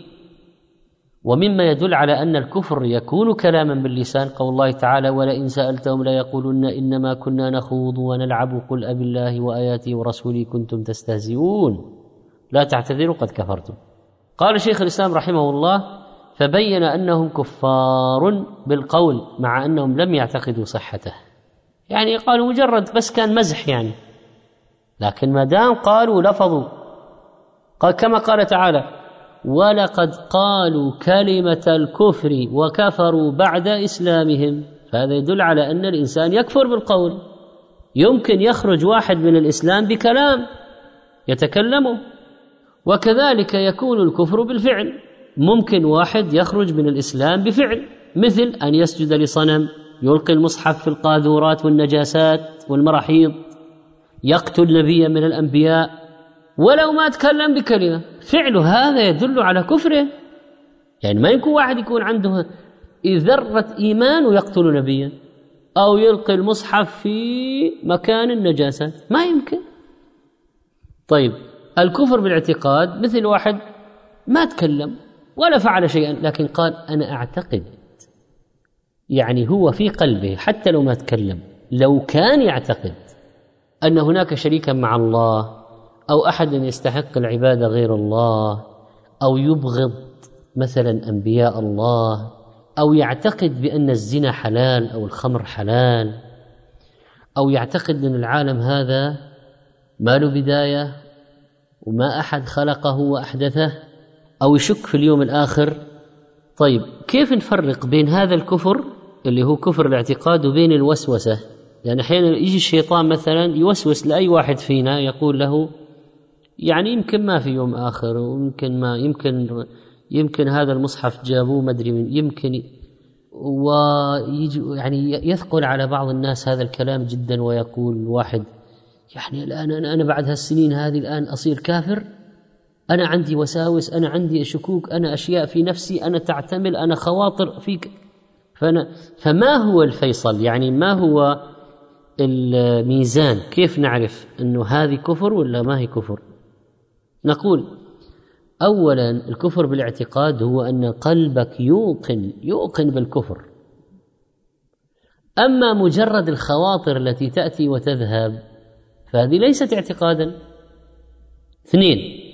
ومما يدل على أن الكفر يكون كلاما باللسان قول الله تعالى: ولئن سألتهم ليقولن إنما كنا نخوض ونلعب قل أب الله وآياته ورسوله كنتم تستهزئون لا تعتذروا قد كفرتم. قال شيخ الإسلام رحمه الله: فبين أنهم كفار بالقول مع أنهم لم يعتقدوا صحته. يعني قالوا مجرد بس كان مزح يعني، لكن ما دام قالوا لفظوا، قال كما قال تعالى: ولقد قالوا كلمة الكفر وكفروا بعد إسلامهم. فهذا يدل على أن الإنسان يكفر بالقول. يمكن يخرج واحد من الإسلام بكلام يتكلمه، وكذلك يكون الكفر بالفعل. ممكن واحد يخرج من الإسلام بفعل، مثل أن يسجد لصنم، يلقي المصحف في القاذورات والنجاسات والمراحيض، يقتل نبيا من الأنبياء ولو ما تكلم بكلمة. فعله هذا يدل على كفره. يعني ما يكون واحد يكون عنده ذرة إيمان ويقتل نبيا، أو يلقي المصحف في مكان النجاسات، ما يمكن. طيب، الكفر بالاعتقاد مثل واحد ما تكلم ولا فعل شيئا، لكن قال أنا أعتقد، يعني هو في قلبه حتى لو ما تكلم، لو كان يعتقد أن هناك شريكا مع الله أو أحد يستحق العبادة غير الله، أو يبغض مثلا أنبياء الله، أو يعتقد بأن الزنا حلال أو الخمر حلال، أو يعتقد أن العالم هذا ما له بداية وما أحد خلقه وأحدثه، أو يشك في اليوم الآخر. طيب، كيف نفرق بين هذا الكفر اللي هو كفر الاعتقاد وبين الوسوسة؟ يعني أحيانا يجي الشيطان مثلا يوسوس لأي واحد فينا، يقول له يعني يمكن ما في يوم آخر، ويمكن ما يمكن هذا المصحف جابوه ما أدري من يمكن، ويجي يعني يثقل على بعض الناس هذا الكلام جدا، ويقول واحد يعني الآن أنا بعد هالسنين هذه الآن أصير كافر، أنا عندي وساوس، أنا عندي شكوك، أنا أشياء في نفسي، أنا تعتمل، أنا خواطر فيك. فما هو الفيصل؟ يعني ما هو الميزان؟ كيف نعرف أنه هذه كفر ولا ما هي كفر؟ نقول أولا الكفر بالاعتقاد هو أن قلبك يوقن بالكفر. أما مجرد الخواطر التي تأتي وتذهب فهذه ليست اعتقادا. 2،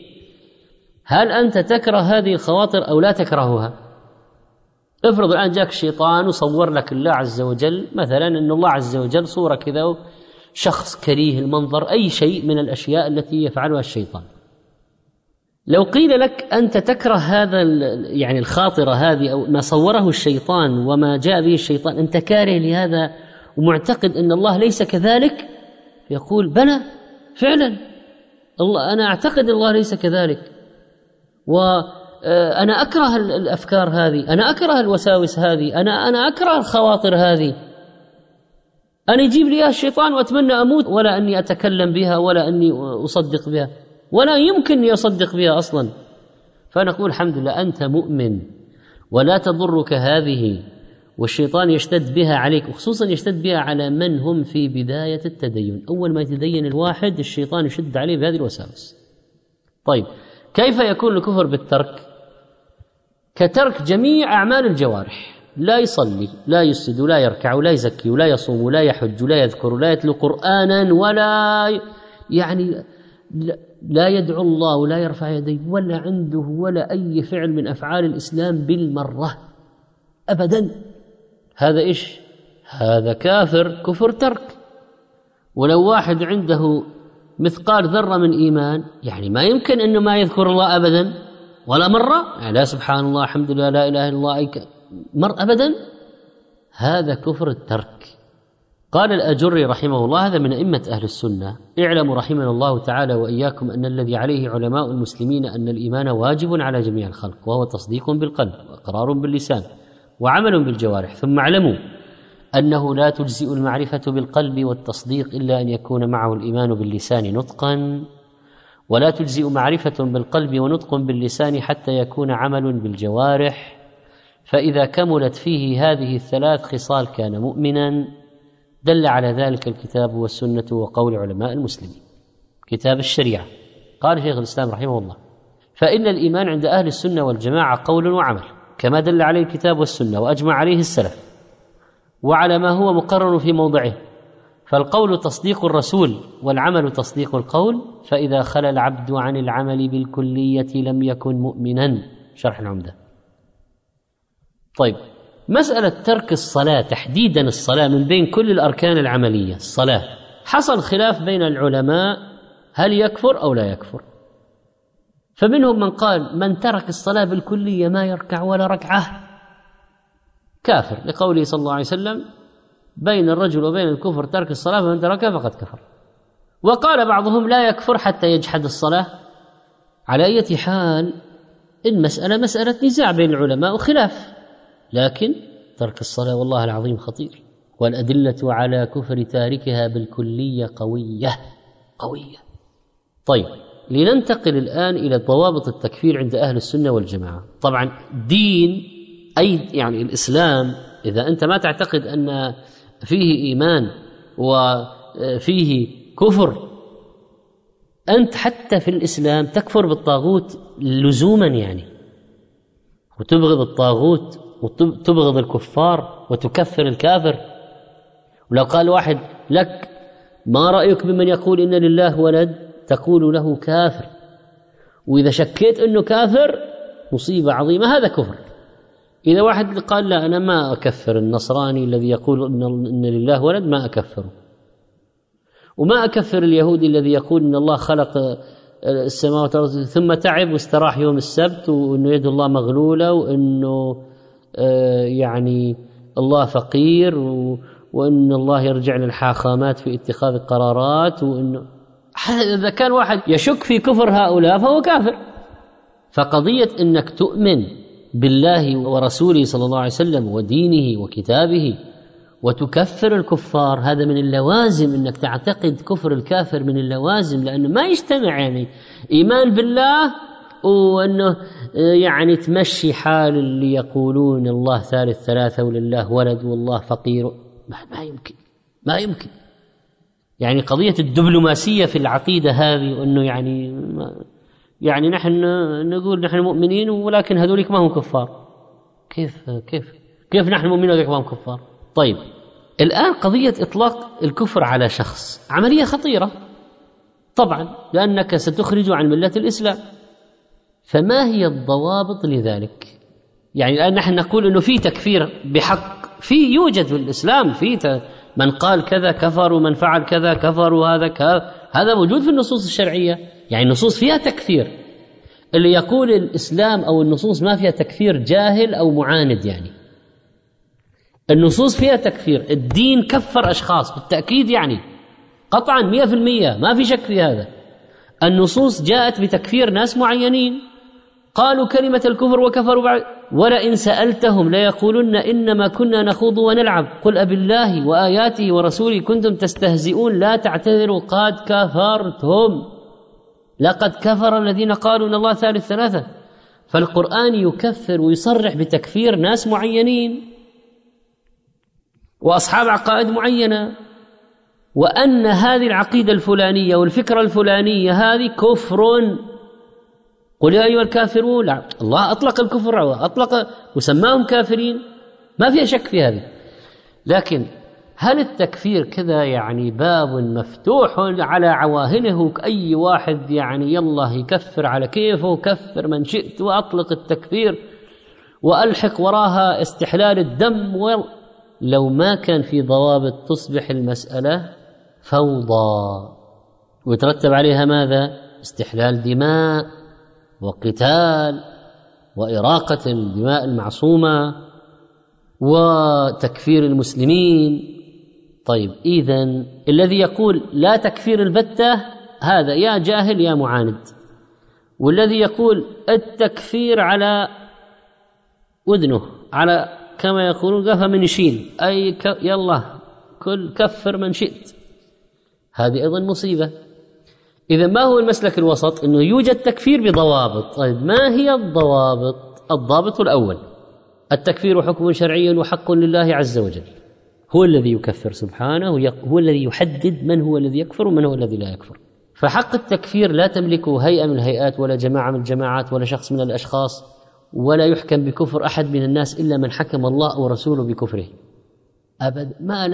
هل أنت تكره هذه الخواطر أو لا تكرهها؟ افرض الآن جاك الشيطان وصور لك الله عز وجل مثلا أن الله عز وجل صورة كذا، شخص كريه المنظر، أي شيء من الأشياء التي يفعلها الشيطان. لو قيل لك أنت تكره هذا يعني الخاطرة هذه أو ما صوره الشيطان وما جاء به الشيطان، أنت كاره لهذا ومعتقد أن الله ليس كذلك، يقول بلى فعلا الله أنا أعتقد الله ليس كذلك، وأنا أكره الأفكار هذه، أنا أكره الوساوس هذه، أنا أكره الخواطر هذه، أنا يجيب لي الشيطان وأتمنى أموت ولا أني أتكلم بها ولا أني أصدق بها، ولا يمكن أن يصدق بها أصلا. فنقول الحمد لله أنت مؤمن ولا تضرك هذه، والشيطان يشتد بها عليك، وخصوصا يشتد بها على من هم في بداية التدين. أول ما يتدين الواحد الشيطان يشد عليه بهذه الوساوس. طيب كيف يكون الكفر بالترك؟ كترك جميع أعمال الجوارح، لا يصلي لا يسجد لا يركع لا يزكي لا يصوم لا يحج لا يذكر لا يتلو قرآنا ولا يعني لا يدعو الله ولا يرفع يديه ولا عنده ولا أي فعل من أفعال الإسلام بالمرة أبدا. هذا إيش؟ هذا كافر كفر ترك. ولو واحد عنده مثقال ذرة من إيمان يعني ما يمكن أنه ما يذكر الله أبدا ولا مرة، يعني لا سبحان الله الحمد لله لا إله إلا الله مر أبدا، هذا كفر الترك. قال الأجري رحمه الله هذا من أئمة أهل السنة: اعلموا رحمنا الله تعالى وإياكم أن الذي عليه علماء المسلمين أن الإيمان واجب على جميع الخلق، وهو تصديق بالقلب وإقرار باللسان وعمل بالجوارح، ثم اعلموا أنه لا تجزئ المعرفة بالقلب والتصديق إلا أن يكون معه الإيمان باللسان نطقا، ولا تجزئ معرفة بالقلب ونطق باللسان حتى يكون عمل بالجوارح، فإذا كملت فيه هذه الثلاث خصال كان مؤمنا. دل على ذلك الكتاب والسنة وقول علماء المسلمين. كتاب الشريعة قال شيخ الإسلام رحمه الله: فإن الإيمان عند أهل السنة والجماعة قول وعمل كما دل عليه الكتاب والسنة وأجمع عليه السلف، وعلى ما هو مقرر في موضعه، فالقول تصديق الرسول والعمل تصديق القول، فإذا خلى العبد عن العمل بالكلية لم يكن مؤمنا. شرح العمدة. طيب مسألة ترك الصلاة تحديدا الصلاة من بين كل الأركان العملية الصلاة، حصل خلاف بين العلماء هل يكفر أو لا يكفر. فمنهم من قال من ترك الصلاة بالكلية ما يركع ولا ركعة كافر، لقوله صلى الله عليه وسلم: بين الرجل وبين الكفر ترك الصلاة فمن تركها فقد كفر. وقال بعضهم لا يكفر حتى يجحد الصلاة. على أي حال المسألة مسألة نزاع بين العلماء وخلاف، لكن ترك الصلاة والله العظيم خطير، والأدلة على كفر تاركها بالكلية قوية. طيب لننتقل الآن إلى ضوابط التكفير عند أهل السنة والجماعة. طبعا دين أي يعني الإسلام، إذا أنت ما تعتقد أن فيه إيمان وفيه كفر، أنت حتى في الإسلام تكفر بالطاغوت لزوما يعني، وتبغض الطاغوت وتبغض الكفار وتكفر الكافر. ولو قال واحد لك ما رأيك بمن يقول إن لله ولد، تقول له كافر، وإذا شكيت أنه كافر مصيبة عظيمة، هذا كفر. إذا واحد قال لا أنا ما أكفر النصراني الذي يقول إن لله ولد، ما أكفره، وما أكفر اليهودي الذي يقول إن الله خلق السماوات والأرض ثم تعب واستراح يوم السبت، وإنه يد الله مغلولة، وإنه يعني الله فقير، وإن الله يرجع للحاخامات في اتخاذ القرارات، وإنه إذا كان واحد يشك في كفر هؤلاء فهو كافر. فقضية إنك تؤمن بالله ورسوله صلى الله عليه وسلم ودينه وكتابه وتكفر الكفار، هذا من اللوازم. إنك تعتقد كفر الكافر من اللوازم، لأنه ما يجتمع يعني إيمان بالله وأنه يعني تمشي حال اللي يقولون الله ثالث ثلاثة ولله ولد والله فقير. ما يمكن. يعني قضية الدبلوماسية في العقيدة هذه، وأنه يعني نحن نقول نحن مؤمنين ولكن هذولك ما هم كفار. كيف نحن مؤمنين وذلك ما هم كفار؟ طيب الآن قضية إطلاق الكفر على شخص عملية خطيرة طبعا، لأنك ستخرج عن ملة الإسلام. فما هي الضوابط لذلك؟ يعني الآن نحن نقول أنه في تكفير بحق، يوجد في الإسلام من قال كذا كفر ومن فعل كذا كفر، هذا موجود في النصوص الشرعية، يعني النصوص فيها تكفير. اللي يقول الإسلام أو النصوص ما فيها تكفير جاهل أو معاند. يعني النصوص فيها تكفير، الدين كفر أشخاص بالتأكيد، يعني قطعا 100% ما في شك في هذا. النصوص جاءت بتكفير ناس معينين قالوا كلمة الكفر وكفروا بعد. ولئن سألتهم ليقولن إنما كنا نخوض ونلعب قل أبالله وآياته ورسوله كنتم تستهزئون لا تعتذروا قد كفرتم لقد كفر الذين قالوا إن الله ثالث ثلاثة. فالقرآن يكفر ويصرح بتكفير ناس معينين وأصحاب عقائد معينة، وأن هذه العقيدة الفلانية والفكرة الفلانية هذه كفر. قل يا أيها الكافرون، لا الله أطلق الكفر وأطلق وسماهم كافرين، ما فيها شك في هذه. لكن هل التكفير كذا يعني باب مفتوح على عواهنه، أي واحد يعني يلا يكفر على كيفه، كفر من شئت وأطلق التكفير وألحق وراها استحلال الدم؟ لو ما كان في ضوابط تصبح المسألة فوضى ويترتب عليها ماذا؟ استحلال دماء وقتال وإراقة الدماء المعصومة وتكفير المسلمين. طيب إذن الذي يقول لا تكفير البتة هذا يا جاهل يا معاند، والذي يقول التكفير على وذنه، على كما يقولون قفا من يشين، أي يلا كل كفر من شئت، هذه أيضا مصيبة. إذا ما هو المسلك الوسط؟ إنه يوجد تكفير بضوابط. طيب ما هي الضوابط؟ الضابط الأول التكفير حكم شرعي وحق لله عز وجل، هو الذي يكفر سبحانه، هو الذي يحدد من هو الذي يكفر ومن هو الذي لا يكفر. فحق التكفير لا تملكه هيئة من الهيئات ولا جماعة من الجماعات ولا شخص من الأشخاص، ولا يحكم بكفر أحد من الناس إلا من حكم الله ورسوله بكفره أبدا.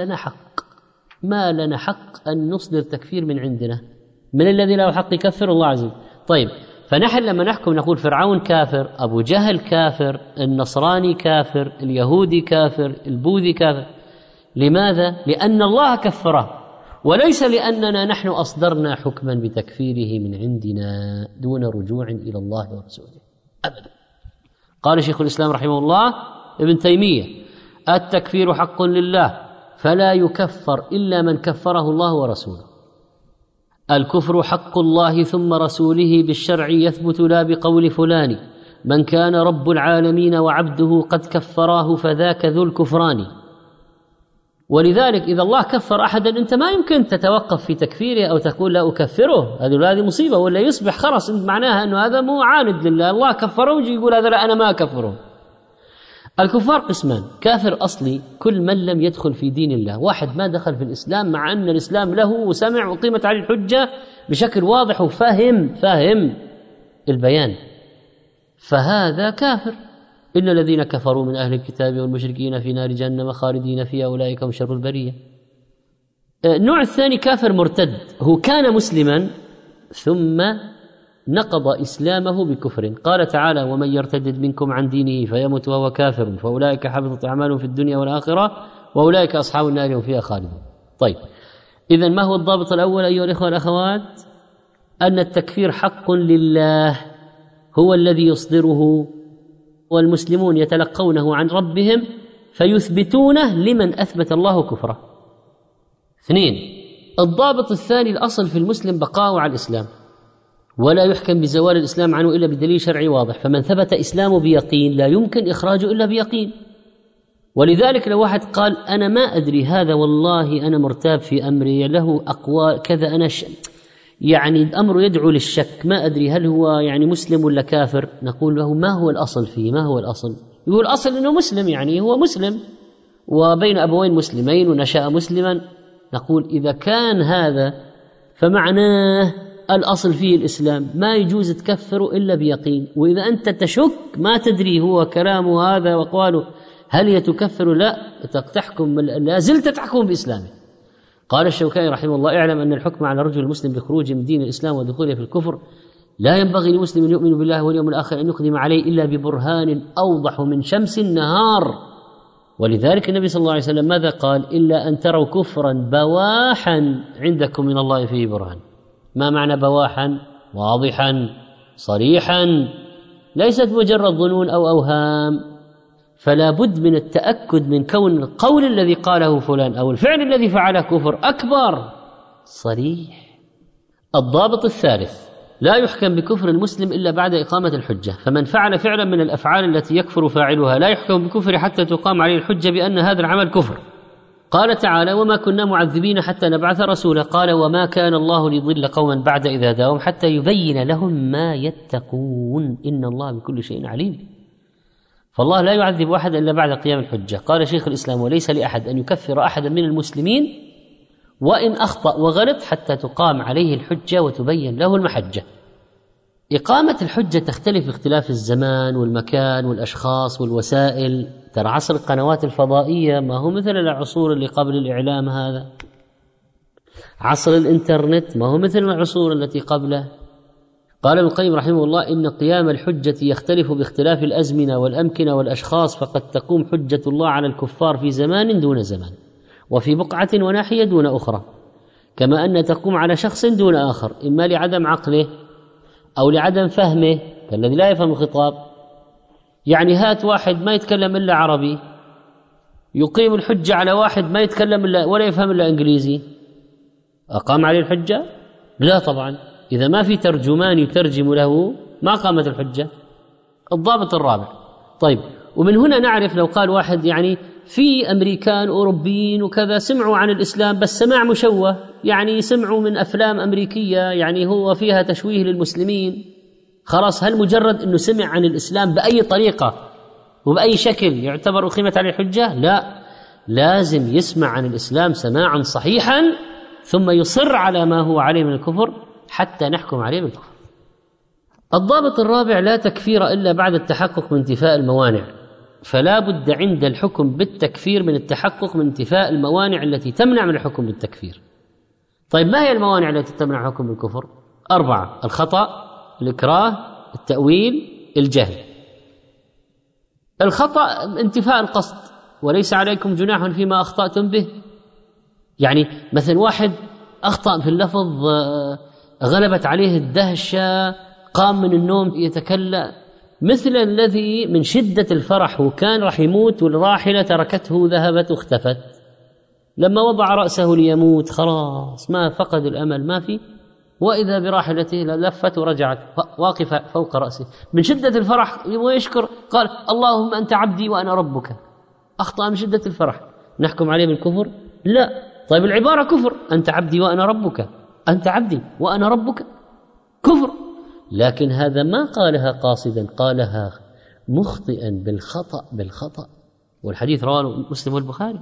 ما لنا حق أن نصدر تكفير من عندنا. من الذي له حق يكفر؟ الله عز وجل. طيب فنحن لما نحكم نقول فرعون كافر، أبو جهل كافر، النصراني كافر، اليهودي كافر، البوذي كافر. لماذا؟ لأن الله كفره، وليس لأننا نحن أصدرنا حكما بتكفيره من عندنا دون رجوع إلى الله ورسوله أبدا. قال شيخ الإسلام رحمه الله ابن تيمية التكفير حق لله فلا يكفر إلا من كفره الله ورسوله. الكفر حق الله ثم رسوله بالشرع يثبت لا بقول فلان، من كان رب العالمين وعبده قد كفراه فذاك ذو الكفران. ولذلك إذا الله كفر أحدا أنت ما يمكن تتوقف في تكفيره أو تقول لا أكفره، هذه مصيبة، ولا يصبح خلاص معناها أنه هذا مو عاند لله، الله كفره ويجي يقول هذا لا أنا ما أكفره. الكفار قسمان: كافر أصلي كل من لم يدخل في دين الله، واحد ما دخل في الإسلام مع أن الإسلام له وسمع وقيمت عليه الحجة بشكل واضح وفهم البيان، فهذا كافر. إن الذين كفروا من أهل الكتاب والمشركين في نار جهنم خالدين فيها أولئك هم شر البرية. النوع الثاني كافر مرتد، هو كان مسلما ثم نقض إسلامه بكفر. قال تعالى: ومن يرتد منكم عن دينه فيمت وهو كافر فأولئك حبطت أعمالهم في الدنيا والآخرة وأولئك أصحاب النار هم فيها خالدون. طيب إذن ما هو الضابط الأول أيها الإخوة والأخوات؟ أن التكفير حق لله، هو الذي يصدره، والمسلمون يتلقونه عن ربهم فيثبتونه لمن أثبت الله كفره. 2. الضابط الثاني: الأصل في المسلم بقاؤه على الإسلام، ولا يحكم بزوال الإسلام عنه إلا بدليل شرعي واضح، فمن ثبت إسلامه بيقين لا يمكن إخراجه إلا بيقين. ولذلك لو واحد قال أنا ما أدري هذا والله أنا مرتاب في أمري، له أقوال كذا، أنا يعني أمره يدعو للشك، ما أدري هل هو يعني مسلم ولا كافر، نقول له ما هو الأصل فيه؟ ما هو الأصل؟ يقول الأصل أنه مسلم، يعني هو مسلم وبين أبوين مسلمين ونشأ مسلما. نقول إذا كان هذا فمعناه الأصل فيه الإسلام، ما يجوز تكفره إلا بيقين. وإذا أنت تشك ما تدري هو كلامه هذا وقاله هل يتكفر، لا تحكم، لا زلت تحكم بإسلامه. قال الشوكاني رحمه الله: اعلم أن الحكم على رجل المسلم بخروج من دين الإسلام ودخوله في الكفر لا ينبغي لمسلم يؤمن بالله واليوم الآخر أن يقدم عليه إلا ببرهان أوضح من شمس النهار. ولذلك النبي صلى الله عليه وسلم ماذا قال؟ إلا أن تروا كفرا بواحا عندكم من الله فيه برهان. ما معنى بواحا؟ واضحا صريحا، ليست مجرد ظنون أو أوهام. فلا بد من التأكد من كون القول الذي قاله فلان أو الفعل الذي فعله كفر أكبر صريح. الضابط الثالث: لا يحكم بكفر المسلم إلا بعد إقامة الحجة. فمن فعل فعلا من الأفعال التي يكفر فاعلها لا يحكم بكفر حتى تقام عليه الحجة بأن هذا العمل كفر. قال تعالى: وما كنا معذبين حتى نبعث رسولا. قال: وما كان الله ليضل قوما بعد إذ هداهم حتى يبين لهم ما يتقون إن الله بكل شيء عليم. فالله لا يعذب أحد إلا بعد قيام الحجة. قال شيخ الإسلام: وليس لأحد أن يكفر أحدا من المسلمين وإن أخطأ وغلط حتى تقام عليه الحجة وتبين له المحجة. إقامة الحجة تختلف باختلاف الزمان والمكان والأشخاص والوسائل. ترى عصر القنوات الفضائية ما هو مثل العصور اللي قبل الإعلام هذا. عصر الإنترنت ما هو مثل العصور التي قبله. قال ابن القيم رحمه الله: إن قيام الحجة يختلف باختلاف الأزمنة والأمكنة والأشخاص، فقد تقوم حجة الله على الكفار في زمان دون زمان، وفي بقعة وناحية دون أخرى، كما أن تقوم على شخص دون آخر، إما لعدم عقله أو لعدم فهمه كالذي لا يفهم الخطاب. يعني هات واحد ما يتكلم إلا عربي يقيم الحجة على واحد ما يتكلم إلا ولا يفهم إلا إنجليزي، أقام عليه الحجة؟ لا طبعا، إذا ما في ترجمان يترجم له ما قامت الحجة. الضابط الرابع: طيب، ومن هنا نعرف لو قال واحد يعني في أمريكان أوروبيين وكذا سمعوا عن الإسلام بس سماع مشوه، يعني سمعوا من أفلام أمريكية يعني هو فيها تشويه للمسلمين، خلاص هل مجرد أنه سمع عن الإسلام بأي طريقة وبأي شكل يعتبر أقيمت عليه الحجة؟ لا، لازم يسمع عن الإسلام سماعا صحيحا ثم يصر على ما هو عليه من الكفر حتى نحكم عليه بالكفر. الضابط الرابع: لا تكفير إلا بعد التحقق من انتفاء الموانع. فلا بد عند الحكم بالتكفير من التحقق من انتفاء الموانع التي تمنع من الحكم بالتكفير. طيب، ما هي الموانع التي تمنع الحكم بالكفر؟ 4: الخطأ، الإكراه، التأويل، الجهل. الخطأ انتفاء القصد، وليس عليكم جناح فيما أخطأتم به. يعني مثلا واحد أخطأ في اللفظ، غلبت عليه الدهشة، قام من النوم يتكلم، مثل الذي من شدة الفرح وكان راح يموت والراحلة تركته ذهبت واختفت، لما وضع رأسه ليموت خلاص ما فقد الأمل ما في، وإذا براحلته لفت ورجعت واقفة فوق رأسه من شدة الفرح يبغى يشكر، قال: اللهم أنت عبدي وأنا ربك. أخطأ من شدة الفرح، نحكم عليه بالكفر؟ لا. طيب، العبارة كفر، أنت عبدي وأنا ربك، أنت عبدي وأنا ربك، كفر. لكن هذا ما قالها قاصدا، قالها مخطئا بالخطأ، والحديث رواه مسلم والبخاري.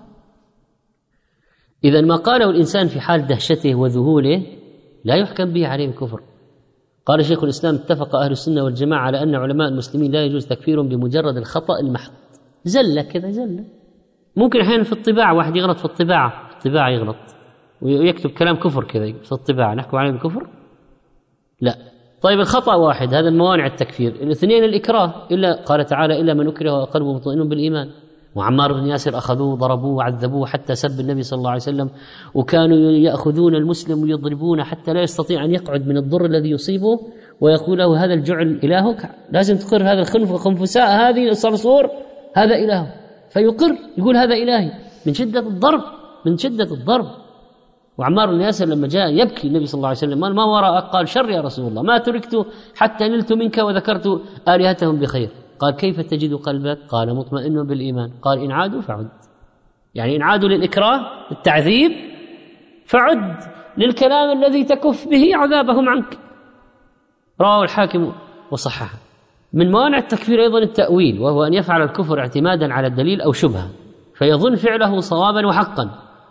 إذن ما قاله الإنسان في حال دهشته وذهوله لا يحكم به عليه الكفر. قال شيخ الإسلام: اتفق أهل السنة والجماعة على أن علماء المسلمين لا يجوز تكفيرهم بمجرد الخطأ المحض، زلة كذا زلة. ممكن أحيانا في الطباعة واحد يغلط في الطباعة يغلط ويكتب كلام كفر كذا في الطباعة، نحكم عليه بالكفر؟ لا. طيب، الخطأ واحد، هذا الموانع التكفير. الاثنين: الإكراه، إلا قال تعالى: إلا من أكره وقلبه مطمئن بالإيمان. وعمار بن ياسر أخذوه ضربوه وعذبوه حتى سب النبي صلى الله عليه وسلم، وكانوا يأخذون المسلم ويضربونه حتى لا يستطيع أن يقعد من الضر الذي يصيبه، ويقول له: هذا الجعل إلهك، لازم تقر هذا الخنفساء هذه الصرصور هذا إله، فيقر يقول هذا إلهي من شدة الضرب. وعمار بن ياسر لما جاء يبكي النبي صلى الله عليه وسلم: ما وراءك؟ قال: شر يا رسول الله، ما تركت حتى نلت منك وذكرت آلهتهم بخير. قال: كيف تجد قلبك؟ قال: مطمئن بالإيمان. قال: إن عادوا فعد، يعني إن عادوا للإكراه التعذيب فعد للكلام الذي تكف به عذابهم عنك. رواه الحاكم وصححه. من موانع التكفير أيضا التأويل، وهو أن يفعل الكفر اعتمادا على الدليل أو شبهة فيظن فعله صوابا وحقا.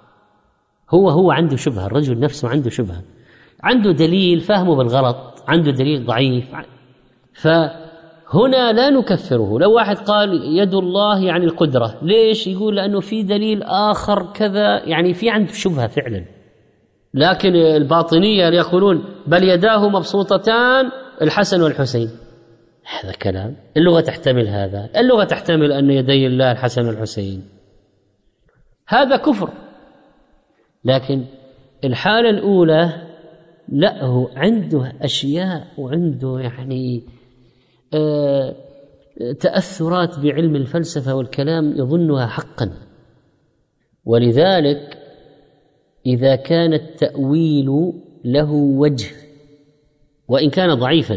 هو عنده شبهة، الرجل نفسه عنده شبهة، عنده دليل فهمه بالغلط، عنده دليل ضعيف، فهنا لا نكفره. لو واحد قال يد الله يعني القدرة، ليش؟ يقول لأنه في دليل آخر كذا، يعني في عنده شبهة فعلا. لكن الباطنية يقولون بل يداه مبسوطتان الحسن والحسين. هذا كلام، اللغة تحتمل هذا، اللغة تحتمل أن يدي الله الحسن والحسين، هذا كفر. لكن الحالة الأولى لا، هو عنده أشياء وعنده يعني تأثرات بعلم الفلسفة والكلام يظنها حقا، ولذلك إذا كان التأويل له وجه وإن كان ضعيفا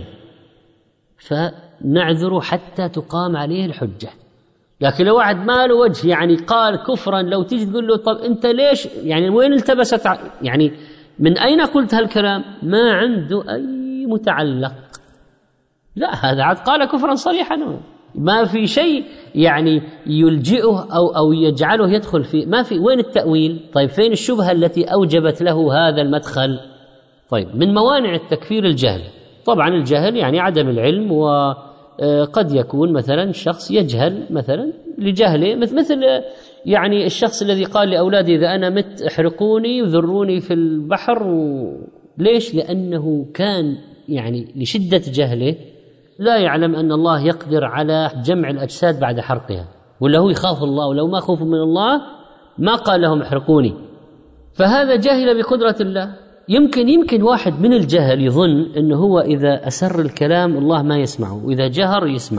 فنعذر حتى تقام عليه الحجة. لكن لو واحد ما له وجه يعني قال كفرا، لو تيجي تقول له طب أنت ليش يعني وين التبست يعني من أين قلت هالكلام، ما عنده أي متعلق، لا هذا عاد قال كفرا صريحا، ما في شيء يعني يلجئه أو يجعله يدخل في، ما في. وين التأويل؟ طيب فين الشبهة التي أوجبت له هذا المدخل؟ طيب من موانع التكفير الجهل. طبعا الجهل يعني عدم العلم، وقد يكون مثلا شخص يجهل مثلا لجهله، مثل يعني الشخص الذي قال لأولادي إذا أنا مت احرقوني وذروني في البحر. ليش؟ لأنه كان يعني لشدة جهله لا يعلم أن الله يقدر على جمع الأجساد بعد حرقها، ولا هو يخاف الله، ولو ما خوف من الله ما قال لهم احرقوني. فهذا جاهل بقدرة الله. يمكن واحد من الجهل يظن أنه هو إذا أسر الكلام الله ما يسمعه، وإذا جهر يسمع.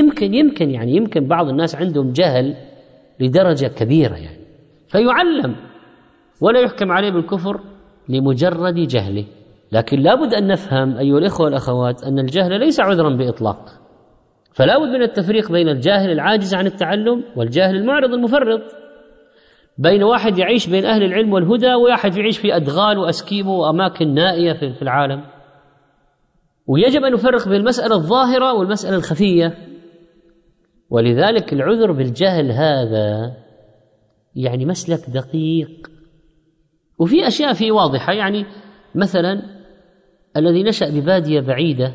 يمكن بعض الناس عندهم جهل لدرجة كبيرة يعني، فيعلم ولا يحكم عليه بالكفر لمجرد جهله. لكن لابد أن نفهم أيها الإخوة والأخوات أن الجهل ليس عذرا بإطلاق، فلا بد من التفريق بين الجاهل العاجز عن التعلم والجاهل المعرض المفرط، بين واحد يعيش بين أهل العلم والهدى وواحد يعيش في أدغال وأسكيبه وأماكن نائية في العالم. ويجب أن نفرق بين المسألة الظاهرة والمسألة الخفية. ولذلك العذر بالجهل هذا يعني مسلك دقيق، وفي أشياء فيه واضحة. يعني مثلا الذي نشأ ببادية بعيدة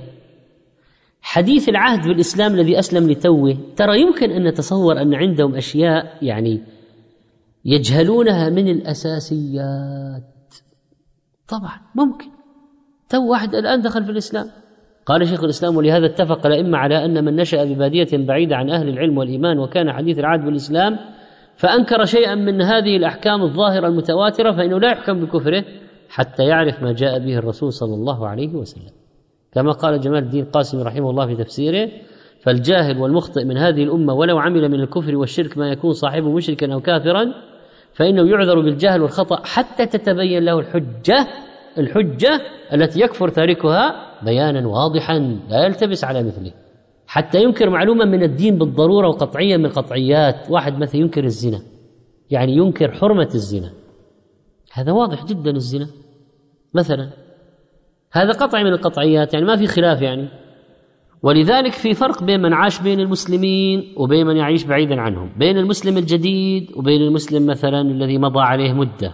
حديث العهد بالإسلام الذي أسلم لتوه، ترى يمكن أن نتصور أن عندهم أشياء يعني يجهلونها من الأساسيات. طبعا ممكن تو واحد الآن دخل في الإسلام. قال شيخ الإسلام ولهذا اتفق الأئمة على أن من نشأ ببادية بعيدة عن أهل العلم والإيمان وكان حديث العهد بالإسلام فأنكر شيئا من هذه الأحكام الظاهرة المتواترة فإنه لا يحكم بكفره حتى يعرف ما جاء به الرسول صلى الله عليه وسلم. كما قال جمال الدين قاسم رحمه الله في تفسيره: فالجاهل والمخطئ من هذه الأمة ولو عمل من الكفر والشرك ما يكون صاحبه مشركا أو كافرا فإنه يعذر بالجهل والخطأ حتى تتبين له الحجة التي يكفر تاركها بيانا واضحا لا يلتبس على مثله. حتى ينكر معلومة من الدين بالضرورة وقطعية من القطعيات. واحد مثلا ينكر الزنا، يعني ينكر حرمة الزنا، هذا واضح جدا الزنا مثلا، هذا قطعي من القطعيات، يعني ما في خلاف يعني. ولذلك في فرق بين من عاش بين المسلمين وبين من يعيش بعيدا عنهم، بين المسلم الجديد وبين المسلم مثلا الذي مضى عليه مدة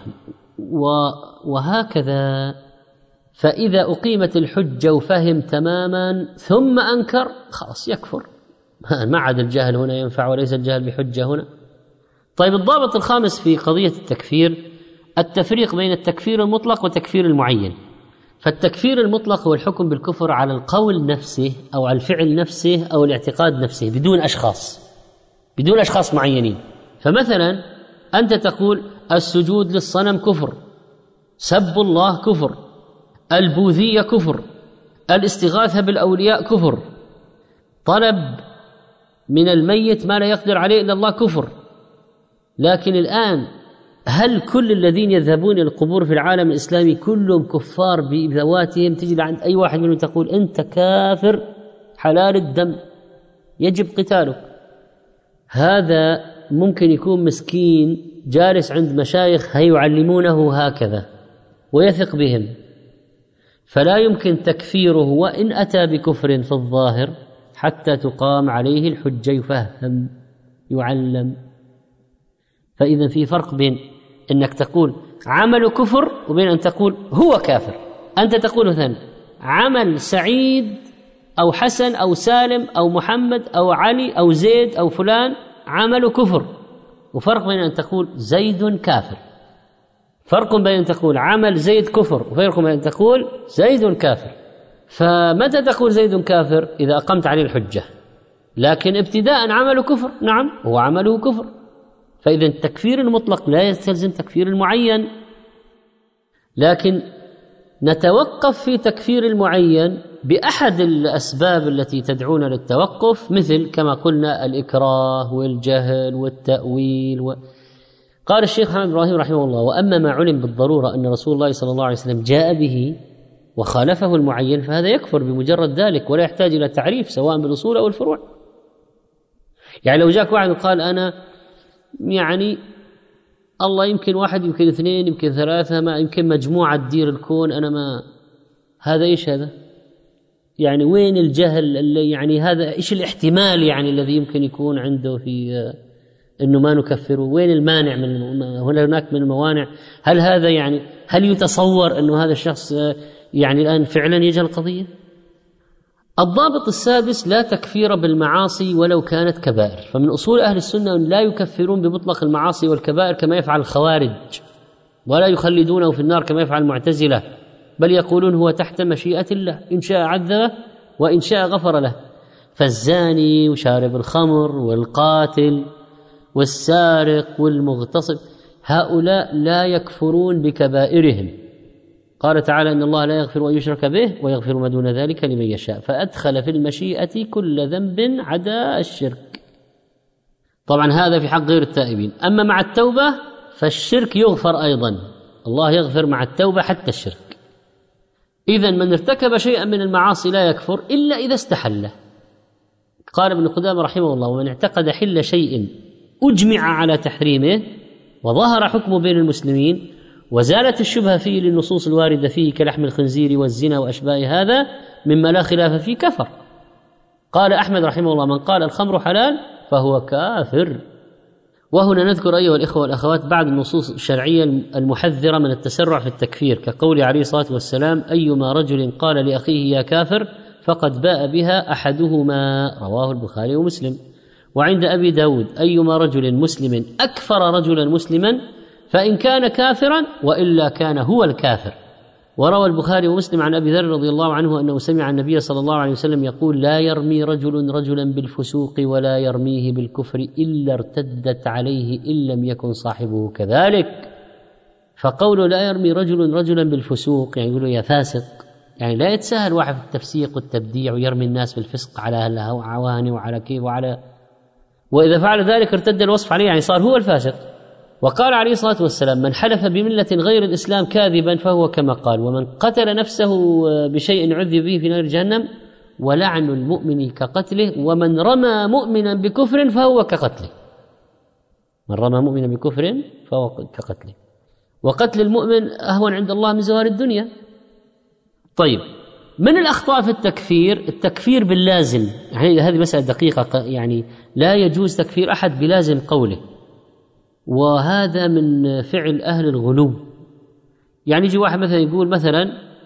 وهكذا. فإذا أقيمت الحجة وفهم تماما ثم أنكر خلاص يكفر، ما عاد الجهل هنا ينفع وليس الجهل بحجة هنا. طيب الضابط الخامس في قضية التكفير التفريق بين التكفير المطلق والتكفير المعين. فالتكفير المطلق هو الحكم بالكفر على القول نفسه أو على الفعل نفسه أو الاعتقاد نفسه بدون أشخاص معينين. فمثلا أنت تقول السجود للصنم كفر، سب الله كفر، البوذية كفر، الاستغاثة بالأولياء كفر، طلب من الميت ما لا يقدر عليه إلا الله كفر. لكن الآن هل كل الذين يذهبون إلى القبور في العالم الإسلامي كلهم كفار بذواتهم؟ تجي عند أي واحد منهم تقول أنت كافر حلال الدم يجب قتالك. هذا ممكن يكون مسكين جالس عند مشايخ هيعلمونه هكذا ويثق بهم، فلا يمكن تكفيره وإن أتى بكفر في الظاهر حتى تقام عليه الحجة، يفهم يعلم. فإذا في فرق بين أنك تقول عمل كفر وبين أن تقول هو كافر. أنت تقول مثلا عمل سعيد أو حسن أو سالم أو محمد أو علي أو زيد أو فلان عمل كفر، وفرق بين أن تقول زيد كافر، فرق بين أن تقول عمل زيد كفر وفرق بين أن تقول زيد كافر. فمتى تقول زيد كافر؟ إذا أقمت عليه الحجة، لكن ابتداء عمله كفر، نعم هو عمله كفر. فإذا التكفير المطلق لا يستلزم تكفير المعين، لكن نتوقف في تكفير المعين بأحد الأسباب التي تدعونا للتوقف، مثل كما قلنا الإكراه والجهل والتأويل قال الشيخ محمد إبراهيم رحمه الله: وأما ما علم بالضرورة أن رسول الله صلى الله عليه وسلم جاء به وخالفه المعين فهذا يكفر بمجرد ذلك ولا يحتاج إلى تعريف سواء بالأصول أو الفروع. يعني لو جاك واحد وقال أنا يعني الله يمكن واحد يمكن اثنين يمكن ثلاثة ما يمكن مجموعة تدير الكون، أنا ما هذا إيش هذا؟ يعني وين الجهل اللي يعني هذا إيش الاحتمال يعني الذي يمكن يكون عنده في إنه ما نكفره؟ وين المانع من هناك من الموانع؟ هل هذا يعني هل يتصور إنه هذا الشخص يعني الآن فعلا يجهل القضية؟ الضابط السادس: لا تكفير بالمعاصي ولو كانت كبائر. فمن أصول أهل السنة أن لا يكفرون بمطلق المعاصي والكبائر كما يفعل الخوارج، ولا يخلدونه في النار كما يفعل المعتزلة، بل يقولون هو تحت مشيئة الله، إن شاء عذبه وإن شاء غفر له. فالزاني وشارب الخمر والقاتل والسارق والمغتصب هؤلاء لا يكفرون بكبائرهم. قال تعالى: إن الله لا يغفر أن يشرك به ويغفر ما دون ذلك لمن يشاء، فأدخل في المشيئة كل ذنب عدا الشرك. طبعا هذا في حق غير التائبين. أما مع التوبة فالشرك يغفر أيضا، الله يغفر مع التوبة حتى الشرك. إذن من ارتكب شيئا من المعاصي لا يكفر إلا إذا استحله. قال ابن قدامة رحمه الله: ومن اعتقد حل شيء أجمع على تحريمه وظهر حكمه بين المسلمين وزالت الشبهة فيه للنصوص الواردة فيه كلحم الخنزير والزنا وأشباه هذا مما لا خلاف فيه كفر. قال أحمد رحمه الله: من قال الخمر حلال فهو كافر. وهنا نذكر أيها الإخوة والأخوات بعض النصوص الشرعية المحذرة من التسرع في التكفير، كقول عليه الصلاة والسلام: أيما رجل قال لأخيه يا كافر فقد باء بها أحدهما، رواه البخاري ومسلم. وعند أبي داود: أيما رجل مسلم أكفر رجلا مسلما فإن كان كافرا وإلا كان هو الكافر. وروى البخاري ومسلم عن أبي ذر رضي الله عنه أنه سمع النبي صلى الله عليه وسلم يقول: لا يرمي رجل رجلا بالفسوق ولا يرميه بالكفر إلا ارتدت عليه إن لم يكن صاحبه كذلك. فقوله لا يرمي رجل رجلا بالفسوق يعني يقول يا فاسق، يعني لا يتساهل واحد في التفسيق والتبديع ويرمي الناس بالفسق على العواني وعلى كيف وعلى، وإذا فعل ذلك ارتد الوصف عليه يعني صار هو الفاسق. وقال عليه الصلاة والسلام: من حلف بملة غير الإسلام كاذبا فهو كما قال، ومن قتل نفسه بشيء عذب به في نار جهنم، ولعن المؤمن كقتله، ومن رمى مؤمنا بكفر فهو كقتله. من رمى مؤمنا بكفر فهو كقتله، وقتل المؤمن أهون عند الله من زوال الدنيا. طيب، من الأخطاء في التكفير باللازم، يعني هذه مسألة دقيقة، يعني لا يجوز تكفير أحد بلازم قوله، وهذا من فعل أهل الغلو. يعني يجي واحد مثلا يقول مثلا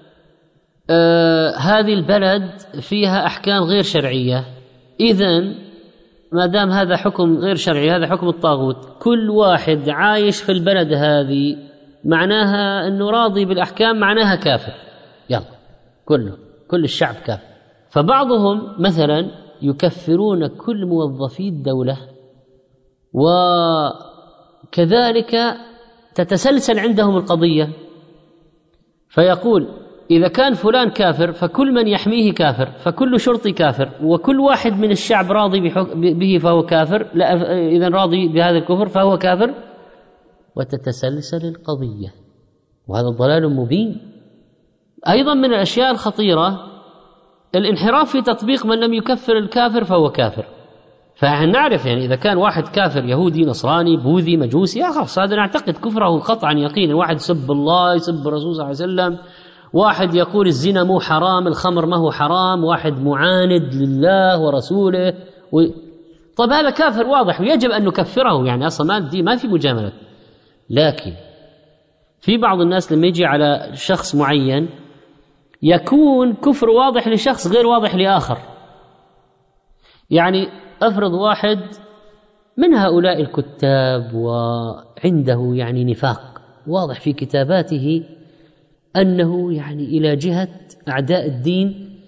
هذه البلد فيها أحكام غير شرعية، إذن ما دام هذا حكم غير شرعي هذا حكم الطاغوت، كل واحد عايش في البلد هذه معناها أنه راضي بالأحكام، معناها كافر، يلا كل الشعب كافر. فبعضهم مثلا يكفرون كل موظفي الدولة، وكذلك تتسلسل عندهم القضية، فيقول إذا كان فلان كافر فكل من يحميه كافر، فكل شرطي كافر، وكل واحد من الشعب راضي به فهو كافر، إذن راضي بهذا الكفر فهو كافر، وتتسلسل القضية، وهذا ضلال مبين. أيضا من الأشياء الخطيرة الانحراف في تطبيق من لم يكفر الكافر فهو كافر. فنعرف يعني إذا كان واحد كافر يهودي نصراني بوذي مجوسي خلاص هذا نعتقد كفره قطعا يقينا. واحد يسب الله يسب الرسول صلى الله عليه وسلم، واحد يقول الزنا مو حرام الخمر ما هو حرام، واحد معاند لله ورسوله طب هذا كافر واضح ويجب أن نكفره، يعني أصلا ما في مجاملة. لكن في بعض الناس لما يجي على شخص معين يكون كفر واضح لشخص غير واضح لآخر. يعني أفرض واحد من هؤلاء الكتاب وعنده يعني نفاق واضح في كتاباته أنه يعني إلى جهة أعداء الدين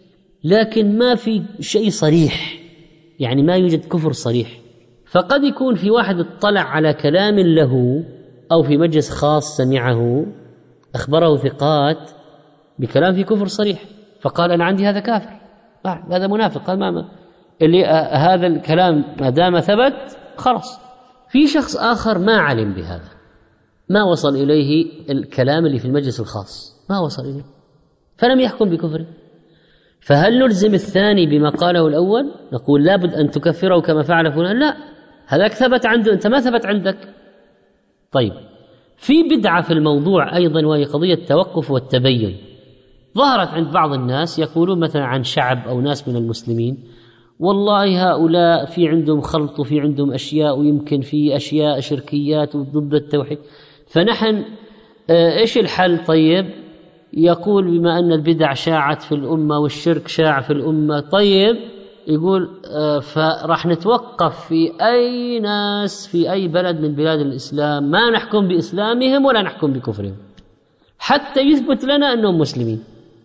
لكن ما في شيء صريح، يعني ما يوجد كفر صريح. فقد يكون في واحد اطلع على كلام له أو في مجلس خاص سمعه أخبره ثقات بكلام في كفر صريح، فقال أنا عندي هذا كافر، هذا منافق، قال ما اللي هذا الكلام ما دام ثبت خلاص. في شخص آخر ما علم بهذا، ما وصل إليه الكلام اللي في المجلس الخاص، ما وصل إليه فلم يحكم بكفره، فهل نلزم الثاني بما قاله الأول؟ نقول لابد أن تكفره كما فعل فلان؟ لا، هذاك ثبت عنده، أنت ما ثبت عندك. طيب، في بدعة في الموضوع أيضا، وهي قضية التوقف والتبين. ظهرت عند بعض الناس يقولون مثلا عن شعب أو ناس من المسلمين والله هؤلاء في عندهم خلط وفي عندهم أشياء، ويمكن في أشياء شركيات وضد التوحيد، فنحن إيش الحل؟ طيب، يقول بما أن البدع شاعت في الأمة والشرك شاع في الأمة، طيب يقول فراح نتوقف في أي ناس في أي بلد من بلاد الإسلام، ما نحكم بإسلامهم ولا نحكم بكفرهم حتى يثبت لنا أنهم مسلمين.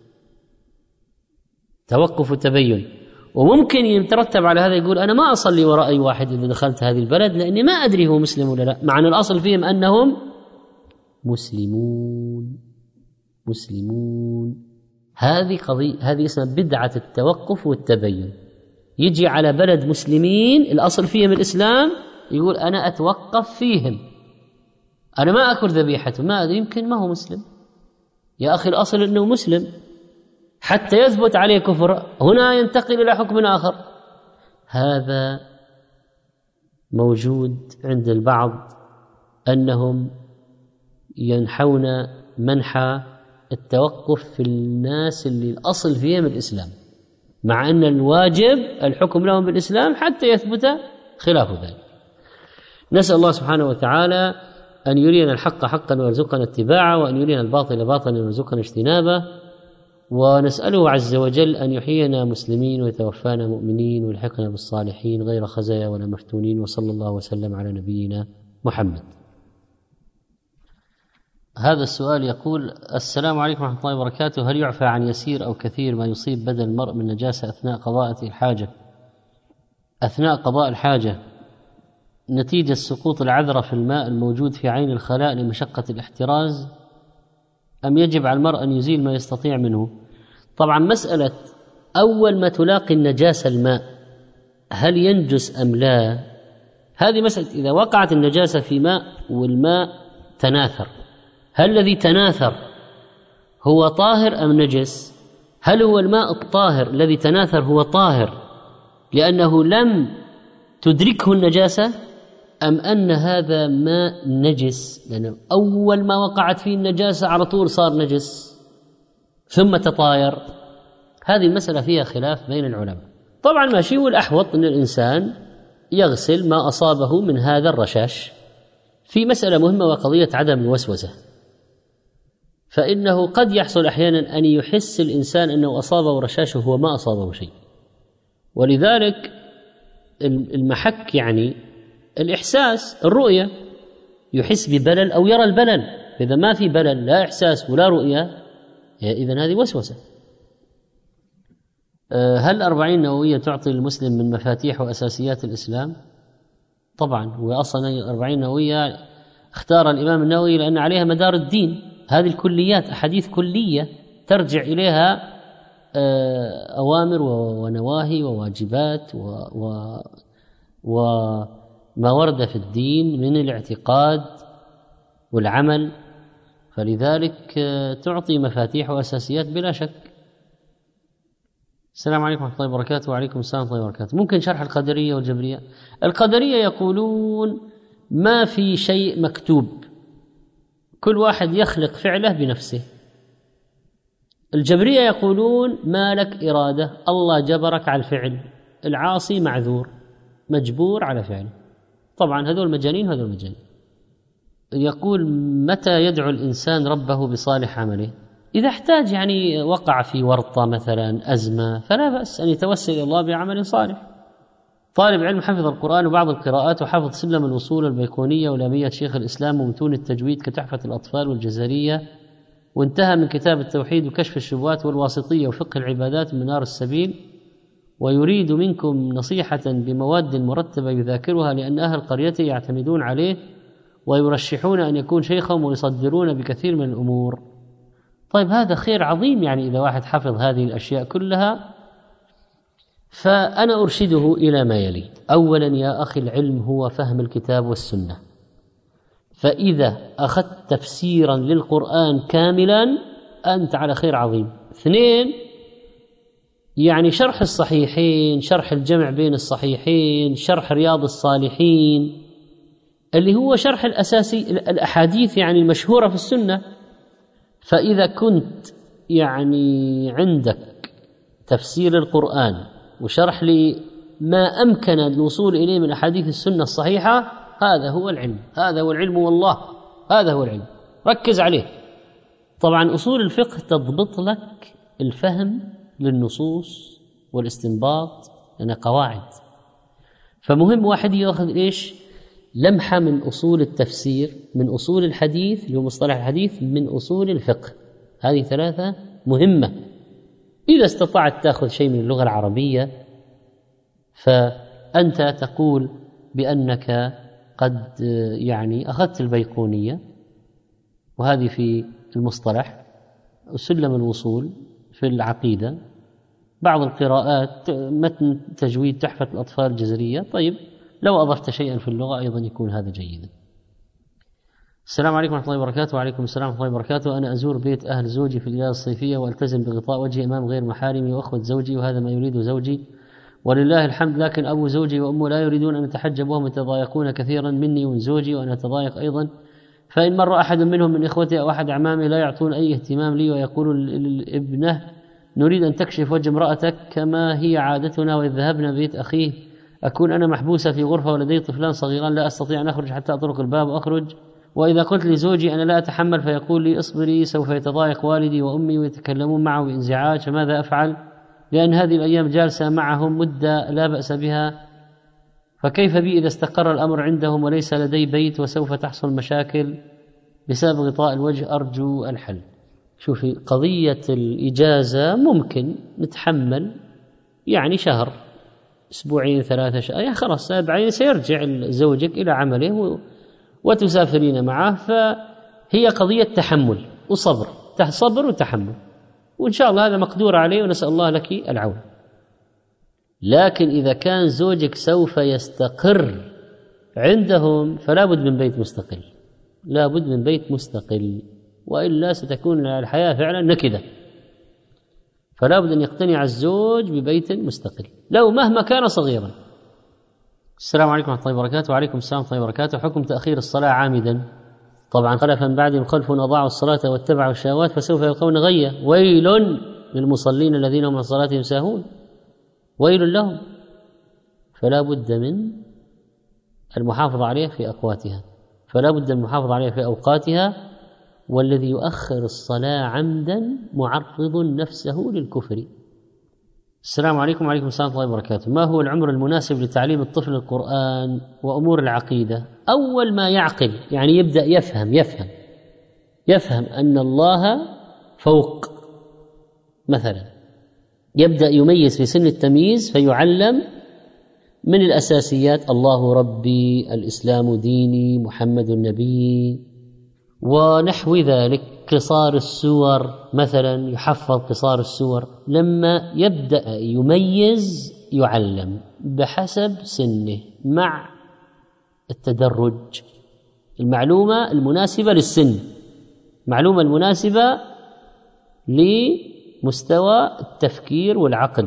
توقف وتبين. وممكن يترتب على هذا يقول أنا ما أصلي وراء أي واحد إذا دخلت هذه البلد لأني ما أدري هو مسلم ولا لا، مع أن الأصل فيهم أنهم مسلمون. هذه قضية، هذه اسمها بدعة التوقف والتبين. يجي على بلد مسلمين الأصل فيهم الإسلام، يقول أنا أتوقف فيهم، أنا ما أكل ذبيحته، ما أدري يمكن ما هو مسلم. يا أخي الأصل أنه مسلم حتى يثبت عليه كفر، هنا ينتقل إلى حكم آخر. هذا موجود عند البعض، أنهم ينحون منحى التوقف في الناس اللي الأصل فيهم الإسلام، مع أن الواجب الحكم لهم بالإسلام حتى يثبت خلاف ذلك. نسأل الله سبحانه وتعالى أن يرينا الحق حقا ويرزقنا اتباعه، وأن يرينا الباطل باطلا ويرزقنا اجتنابه، ونسأله عز وجل أن يحيينا مسلمين ويتوفانا مؤمنين ويلحقنا بالصالحين غير خزايا ولا مفتونين، وصلى الله وسلم على نبينا محمد. هذا السؤال يقول: السلام عليكم ورحمة الله وبركاته، هل يعفى عن يسير أو كثير ما يصيب بدن المرء من نجاسة أثناء قضاء الحاجة نتيجة سقوط العذرة في الماء الموجود في عين الخلاء لمشقة الاحتراز، أم يجب على المرء أن يزيل ما يستطيع منه؟ طبعا مسألة أول ما تلاقي النجاسة الماء هل ينجس أم لا، هذه مسألة. إذا وقعت النجاسة في ماء والماء تناثر، هل الذي تناثر هو طاهر أم نجس؟ هل هو الماء الطاهر الذي تناثر هو طاهر لأنه لم تدركه النجاسة، أم أن هذا ماء نجس لأنه أول ما وقعت فيه النجاسة على طول صار نجس ثم تطاير؟ هذه المسألة فيها خلاف بين العلماء. طبعا ماشي، والأحوط أن الإنسان يغسل ما أصابه من هذا الرشاش. في مسألة مهمة وقضية عدم الوسوسة، فإنه قد يحصل أحيانا أن يحس الإنسان أنه أصابه رشاش وهو ما أصابه شيء، ولذلك المحك يعني الإحساس، الرؤية، يحس ببلل أو يرى البلل. إذا ما في بلل، لا إحساس ولا رؤية، إذن هذه وسوسة. هل 40 نووية تعطي المسلم من مفاتيح وأساسيات الإسلام؟ طبعا، وأصلا 40 نووية اختار الإمام النووي لأن عليها مدار الدين. هذه الكليات أحاديث كلية ترجع إليها أوامر ونواهي وواجبات وما ورد في الدين من الاعتقاد والعمل، فلذلك تعطي مفاتيح وأساسيات بلا شك. السلام عليكم ورحمة الله وبركاته. وعليكم السلام ورحمة الله وبركاته. ممكن شرح القدرية والجبرية؟ القدرية يقولون ما في شيء مكتوب، كل واحد يخلق فعله بنفسه. الجبرية يقولون ما لك إرادة، الله جبرك على الفعل، العاصي معذور مجبور على فعله. طبعا هذول مجانين وهذول مجانين. يقول متى يدعو الإنسان ربه بصالح عمله؟ إذا احتاج، يعني وقع في ورطة مثلا، أزمة، فلا بأس أن يتوسل إلى الله بعمل صالح. طالب علم حفظ القرآن وبعض القراءات وحفظ سلم الوصول البيكونية ولامية شيخ الإسلام ومتون التجويد كتحفة الأطفال والجزرية وانتهى من كتاب التوحيد وكشف الشبهات والواسطية وفقه العبادات منار السبيل، ويريد منكم نصيحة بمواد مرتبة يذاكرها، لأن أهل قريته يعتمدون عليه ويرشحون أن يكون شيخهم ويصدرون بكثير من الأمور. طيب هذا خير عظيم، يعني إذا واحد حفظ هذه الأشياء كلها. فأنا أرشده إلى ما يلي: أولا يا أخي، العلم هو فهم الكتاب والسنة، فإذا أخذت تفسيرا للقرآن كاملا أنت على خير عظيم. اثنين، يعني شرح الصحيحين، شرح الجمع بين الصحيحين، شرح رياض الصالحين اللي هو شرح الأساسي الأحاديث يعني المشهورة في السنة. فإذا كنت يعني عندك تفسير القرآن وشرح لما أمكن الوصول إليه من أحاديث السنة الصحيحة، هذا هو العلم، هذا هو العلم والله، هذا هو العلم، ركز عليه. طبعا أصول الفقه تضبط لك الفهم للنصوص والاستنباط، لأنها قواعد. فمهم واحد يأخذ إيش؟ لمحة من أصول التفسير، من أصول الحديث اللي هو مصطلح الحديث، من أصول الفقه. هذه ثلاثة مهمة. إذا استطعت تأخذ شيء من اللغة العربية فأنت تقول بأنك قد يعني أخذت البيقونية، وهذه في المصطلح، وسلم الوصول في العقيدة، بعض القراءات، متن تجويد تحفة الأطفال الجزرية. طيب لو أضفت شيئا في اللغة أيضا يكون هذا جيدا. السلام عليكم ورحمة الله وبركاته. وعليكم السلام ورحمة الله وبركاته. أنا أزور بيت أهل زوجي في الإجازة الصيفية وألتزم بغطاء وجهي أمام غير محارمي وأخوة زوجي، وهذا ما يريد زوجي ولله الحمد، لكن أبو زوجي وأمه لا يريدون أن يتحجب وهم يتضايقون كثيرا مني ومن زوجي، وأنا أتضايق أيضا. فإن مر أحد منهم من إخوتي أو أحد أعمامي لا يعطون أي اهتمام لي، ويقول لابنه نريد أن تكشف وجه امرأتك كما هي عادتنا، وإذ ذهبنا بيت أخيه أكون أنا محبوسة في غرفة ولدي طفلان صغيران لا أستطيع أن أخرج حتى أطرق الباب وأخرج، وإذا قلت لزوجي أنا لا أتحمل فيقول لي اصبري سوف يتضايق والدي وأمي ويتكلمون معه بانزعاج، فماذا أفعل؟ لأن هذه الأيام جالسة معهم مدة لا بأس بها، فكيف بي إذا استقر الأمر عندهم وليس لدي بيت وسوف تحصل مشاكل بسبب غطاء الوجه؟ أرجو الحل. شوفي، قضية الإجازة ممكن نتحمل يعني شهر، أسبوعين، 3 شهور، يعني خلاص 7 سيرجع زوجك إلى عمله وتسافرين معه، فهي قضية تحمل وصبر، صبر وتحمل، وإن شاء الله هذا مقدور عليه ونسأل الله لك العون. لكن إذا كان زوجك سوف يستقر عندهم فلا بد من بيت مستقل، لا بد من بيت مستقل، وإلا ستكون الحياة فعلا نكدة. فلا بد أن يقتنع الزوج ببيت مستقل لو مهما كان صغيرا. السلام عليكم ورحمة الله وبركاته. وعليكم السلام ورحمة الله وبركاته. حكم تأخير الصلاة عامدا. طبعا خلفا بعدهم خلف أضاعوا الصلاة واتبعوا الشهوات فسوف يلقون غيا، ويل للمصلين الذين هم عن صلاتهم ساهون، ويل لهم. فلا بد من المحافظة عليها في أقواتها، فلا بد من المحافظة عليها في أوقاتها، والذي يؤخر الصلاة عمدا معرض نفسه للكفر. السلام عليكم وعليكم السلام ورحمة الله وبركاته. ما هو العمر المناسب لتعليم الطفل القرآن وأمور العقيدة؟ أول ما يعقل، يعني يبدأ يفهم أن الله فوق مثلا، يبدأ يميز في سن التمييز، فيعلم من الأساسيات: الله ربي، الإسلام ديني، محمد النبي، ونحو ذلك. قصار السور مثلا، يحفظ قصار السور. لما يبدأ يميز يعلم بحسب سنه مع التدرج، المعلومة المناسبة للسن، المعلومة المناسبة لمستوى التفكير والعقل.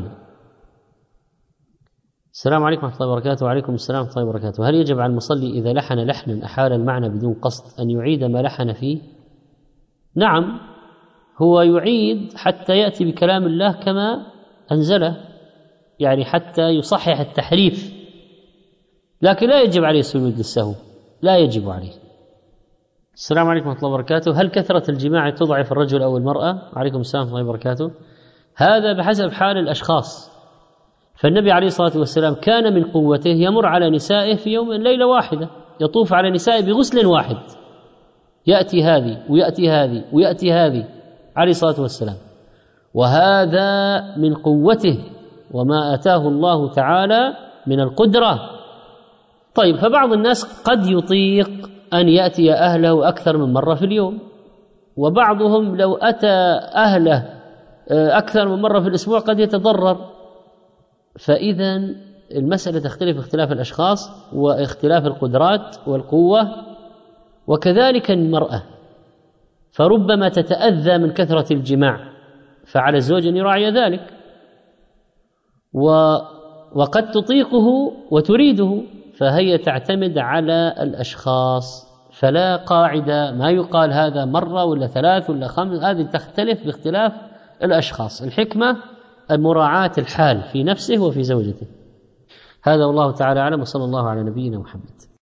السلام عليكم ورحمة الله وبركاته. وعليكم السلام ورحمة الله وبركاته. هل يجب على المصلي إذا لحن لحنا أحال المعنى بدون قصد أن يعيد ما لحن فيه؟ نعم، هو يعيد حتى يأتي بكلام الله كما أنزله، يعني حتى يصحح التحريف، لكن لا يجب عليه سجود للسهو، لا يجب عليه. السلام عليكم ورحمة الله وبركاته. هل كثرة الجماع تضعف الرجل أو المرأة؟ وعليكم السلام ورحمة الله وبركاته. هذا بحسب حال الأشخاص، فالنبي عليه الصلاة والسلام كان من قوته يمر على نسائه في يوم ليلة واحدة، يطوف على نسائه بغسل واحد، يأتي هذه ويأتي هذه ويأتي هذه، عليه الصلاة والسلام، وهذا من قوته وما آتاه الله تعالى من القدرة. طيب، فبعض الناس قد يطيق أن يأتي أهله أكثر من مرة في اليوم، وبعضهم لو أتى أهله أكثر من مرة في الأسبوع قد يتضرر. فإذا المسألة تختلف اختلاف الأشخاص واختلاف القدرات والقوة. وكذلك المرأة، فربما تتأذى من كثرة الجماع، فعلى الزوج أن يراعي ذلك، وقد تطيقه وتريده، فهي تعتمد على الأشخاص. فلا قاعدة ما يقال هذا مرة ولا 3 ولا 5، هذه تختلف باختلاف الأشخاص. الحكمة مراعاة الحال في نفسه وفي زوجته. هذا والله تعالى أعلم، وصلى الله على نبينا محمد.